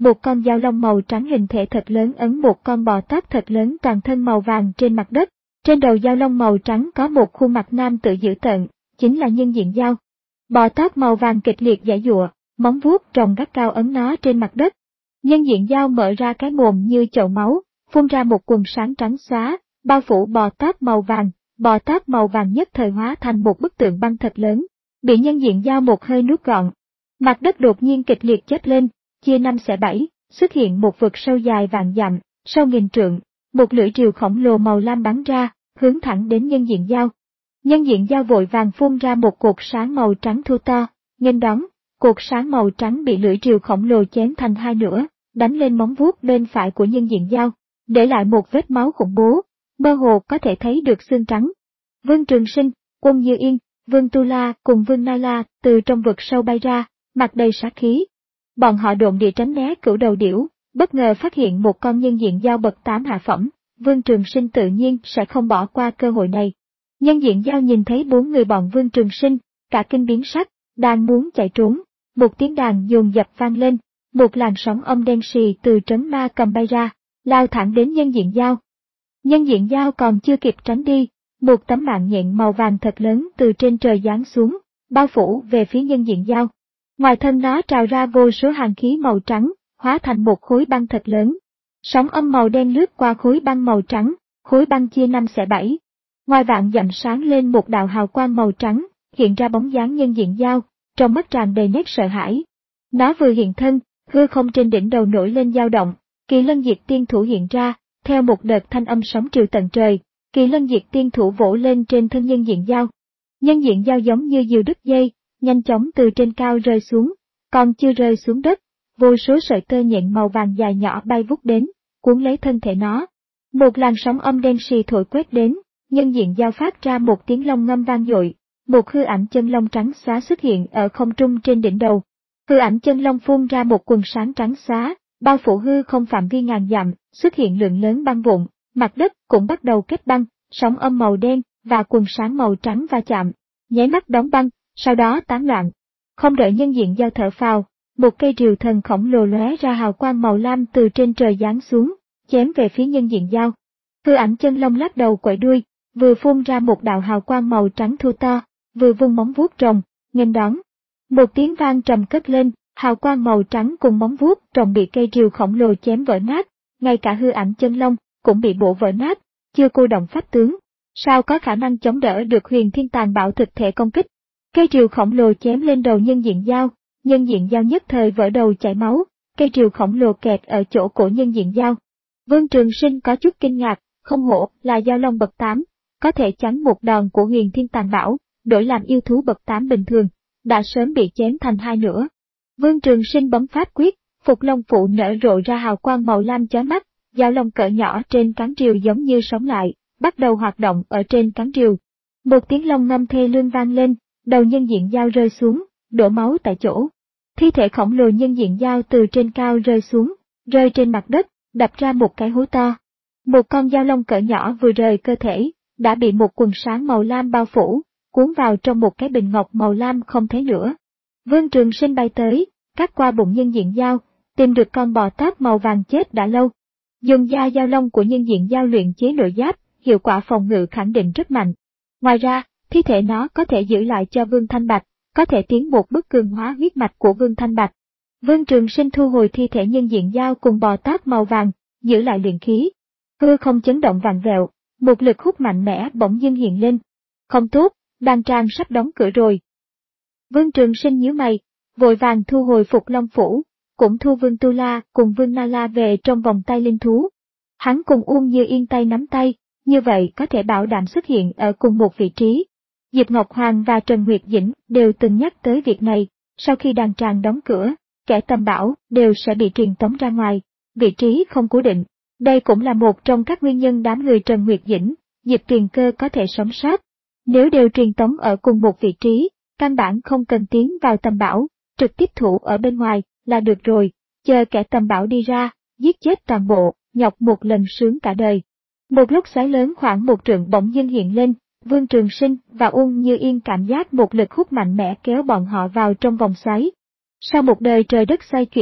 một con dao long màu trắng hình thể thật lớn ấn một con bò tót thật lớn toàn thân màu vàng trên mặt đất. Trên đầu dao long màu trắng có một khuôn mặt nam tự dữ tợn, chính là nhân diện dao. Bò tót màu vàng kịch liệt giãy giụa, móng vuốt rồng gắt cao ấn nó trên mặt đất. Nhân diện dao mở ra cái mồm như chậu máu, phun ra một quần sáng trắng xóa, bao phủ bò tót màu vàng. Bò tót màu vàng nhất thời hóa thành một bức tượng băng thật lớn, bị nhân diện dao một hơi nuốt gọn. Mặt đất đột nhiên kịch liệt chớp lên, chia năm xẻ bảy, xuất hiện một vực sâu dài vạn dặm, sâu nghìn trượng, một lưỡi rìu khổng lồ màu lam bắn ra, hướng thẳng đến nhân diện dao. Nhân diện dao vội vàng phun ra một cột sáng màu trắng thô to, nghênh đón, cột sáng màu trắng bị lưỡi rìu khổng lồ chém thành hai nửa, đánh lên móng vuốt bên phải của nhân diện dao, để lại một vết máu khủng bố, mơ hồ có thể thấy được xương trắng. Vương Trường Sinh, Quân Như Yên, Vương Tu La cùng Vương Na La từ trong vực sâu bay ra, mặt đầy sát khí. Bọn họ độn địa tránh né cửu đầu điểu, bất ngờ phát hiện một con nhân diện dao bậc tám hạ phẩm, Vương Trường Sinh tự nhiên sẽ không bỏ qua cơ hội này. Nhân diện dao nhìn thấy bốn người bọn Vương Trường Sinh, cả kinh biến sắc, đang muốn chạy trốn, một tiếng đàn dồn dập vang lên, một làn sóng âm đen xì từ trấn ma cầm bay ra, lao thẳng đến nhân diện dao. Nhân diện dao còn chưa kịp tránh đi, một tấm mạng nhện màu vàng thật lớn từ trên trời giáng xuống, bao phủ về phía nhân diện dao. Ngoài thân nó trào ra vô số hàn khí màu trắng, hóa thành một khối băng thật lớn. Sóng âm màu đen lướt qua khối băng màu trắng, khối băng chia năm xẻ bảy. Ngoài vạn dặm sáng lên một đạo hào quang màu trắng, hiện ra bóng dáng nhân diện dao, trong mắt tràn đầy nét sợ hãi. Nó vừa hiện thân, hư không trên đỉnh đầu nổi lên dao động, Kỳ Lân Diệt Tiên Thủ hiện ra, theo một đợt thanh âm sóng triều tận trời, Kỳ Lân Diệt Tiên Thủ vỗ lên trên thân nhân diện dao. Nhân diện dao giống như diều đứt dây, nhanh chóng từ trên cao rơi xuống, còn chưa rơi xuống đất, vô số sợi tơ nhện màu vàng dài nhỏ bay vút đến, cuốn lấy thân thể nó. Một làn sóng âm đen xì thổi quét đến, nhân diện dao phát ra một tiếng long ngâm vang dội, một hư ảnh chân long trắng xóa xuất hiện ở không trung trên đỉnh đầu. Hư ảnh chân long phun ra một quần sáng trắng xóa, bao phủ hư không phạm vi ngàn dặm, xuất hiện lượng lớn băng vụn, mặt đất cũng bắt đầu kết băng, sóng âm màu đen và quần sáng màu trắng va chạm, nháy mắt đóng băng, sau đó tán loạn. Không đợi nhân diện dao thở phào, một cây rìu thần khổng lồ lóe ra hào quang màu lam từ trên trời giáng xuống, chém về phía nhân diện dao. Hư ảnh chân long lắc đầu quẩy đuôi, vừa phun ra một đạo hào quang màu trắng thô to, vừa vung móng vuốt rồng, nghênh đón. Một tiếng vang trầm cất lên, hào quang màu trắng cùng móng vuốt rồng bị cây rìu khổng lồ chém vỡ nát, ngay cả hư ảnh chân long cũng bị bổ vỡ nát, chưa cô động pháp tướng, sao có khả năng chống đỡ được Huyền Thiên Tàn Bạo thực thể công kích. Cây rìu khổng lồ chém lên đầu nhân diện dao, nhân diện dao nhất thời vỡ đầu chảy máu, cây rìu khổng lồ kẹt ở chỗ cổ nhân diện dao. Vương Trường Sinh có chút kinh ngạc, không hổ là dao long bậc tám, có thể chắn một đòn của Huyền Thiên Tàn Bạo, đổi làm yêu thú bậc tám bình thường, đã sớm bị chém thành hai nửa. Vương Trường Sinh bấm pháp quyết, Phục Long Phụ nở rộ ra hào quang màu lam chói mắt, dao long cỡ nhỏ trên cán rìu giống như sống lại, bắt đầu hoạt động ở trên cán rìu. Một tiếng long ngâm thê lương vang lên, đầu nhân diện dao rơi xuống, đổ máu tại chỗ. Thi thể khổng lồ nhân diện dao từ trên cao rơi xuống, rơi trên mặt đất, đập ra một cái hố to. Một con dao long cỡ nhỏ vừa rời cơ thể, đã bị một quần sáng màu lam bao phủ, cuốn vào trong một cái bình ngọc màu lam không thấy nữa. Vương Trường Sinh bay tới, cắt qua bụng nhân diện dao, tìm được con bò tót màu vàng chết đã lâu. Dùng da dao long của nhân diện dao luyện chế nội giáp, hiệu quả phòng ngự khẳng định rất mạnh. Ngoài ra, thi thể nó có thể giữ lại cho Vương Thanh Bạch, có thể tiến một bước cường hóa huyết mạch của Vương Thanh Bạch. Vương Trường Sinh thu hồi thi thể nhân diện dao cùng bò tót màu vàng, giữ lại luyện khí. Hư không chấn động vặn vẹo, một lực hút mạnh mẽ bỗng dưng hiện lên. Không tốt, đan trang sắp đóng cửa rồi. Vương Trường Sinh nhíu mày, vội vàng thu hồi Phục Long Phủ, cũng thu Vương Tu La cùng Vương Na La về trong vòng tay linh thú. Hắn cùng Uông Như Yên tay nắm tay, như vậy có thể bảo đảm xuất hiện ở cùng một vị trí. Diệp Ngọc Hoàng và Trần Nguyệt Dĩnh đều từng nhắc tới việc này, sau khi đàn tràng đóng cửa, kẻ tầm bảo đều sẽ bị truyền tống ra ngoài, vị trí không cố định. Đây cũng là một trong các nguyên nhân đám người Trần Nguyệt Dĩnh, Diệp Tuyền Cơ có thể sống sót. Nếu đều truyền tống ở cùng một vị trí, căn bản không cần tiến vào tầm bảo, trực tiếp thủ ở bên ngoài là được rồi, chờ kẻ tầm bảo đi ra, giết chết toàn bộ, nhọc một lần sướng cả đời. Một lúc xoáy lớn khoảng một trượng bỗng dưng hiện lên, Vương Trường Sinh và Uông Như Yên cảm giác một lực hút mạnh mẽ kéo bọn họ vào trong vòng xoáy. Sau một đời trời đất xoay chuyển,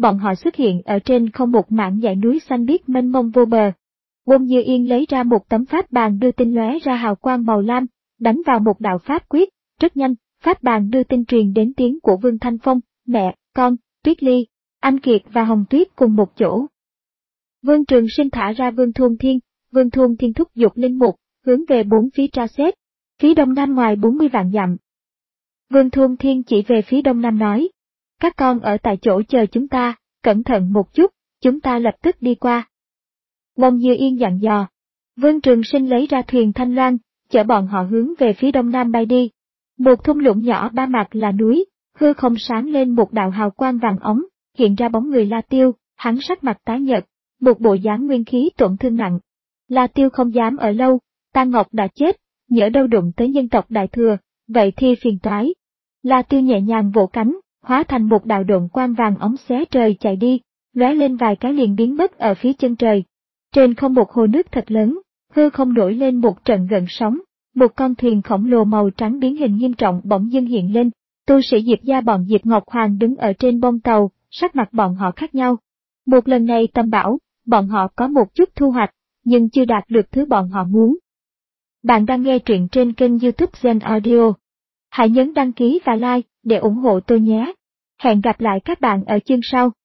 bọn họ xuất hiện ở trên không một mảng dãy núi xanh biếc mênh mông vô bờ. Wong Như Yên lấy ra một tấm pháp bàn đưa tin lóe ra hào quang màu lam, đánh vào một đạo pháp quyết, rất nhanh, pháp bàn đưa tin truyền đến tiếng của Vương Thanh Phong, mẹ, con, Tuyết Ly, Anh Kiệt và Hồng Tuyết cùng một chỗ. Vương Trường Sinh thả ra Vương Thôn Thiên, Vương Thôn Thiên thúc giục linh mục, hướng về bốn phía tra xét, phía đông nam ngoài bốn mươi vạn dặm. Vương Thôn Thiên chỉ về phía đông nam nói, các con ở tại chỗ chờ chúng ta, cẩn thận một chút, chúng ta lập tức đi qua. Wong Như Yên dặn dò. Vương Trường Sinh lấy ra thuyền Thanh Loan, chở bọn họ hướng về phía đông nam bay đi. Một thung lũng nhỏ ba mặt là núi, hư không sáng lên một đạo hào quang vàng óng, hiện ra bóng người La Tiêu, hắn sắc mặt tái nhợt, một bộ dáng nguyên khí tổn thương nặng. La Tiêu không dám ở lâu, Tang Ngọc đã chết, nhỡ đâu đụng tới nhân tộc Đại Thừa, vậy thì phiền toái. La Tiêu nhẹ nhàng vỗ cánh, hóa thành một đạo độn quang vàng óng xé trời chạy đi, lóe lên vài cái liền biến mất ở phía chân trời. Trên không một hồ nước thật lớn, hư không nổi lên một trận gợn sóng, một con thuyền khổng lồ màu trắng biến hình nghiêm trọng bỗng dưng hiện lên. Tu sĩ Diệp gia bọn Diệp Ngọc Hoàng đứng ở trên bông tàu, sắc mặt bọn họ khác nhau. Một lần này Tâm bảo, bọn họ có một chút thu hoạch, nhưng chưa đạt được thứ bọn họ muốn. Bạn đang nghe truyện trên kênh YouTube Gen Audio. Hãy nhấn đăng ký và like để ủng hộ tôi nhé. Hẹn gặp lại các bạn ở chương sau.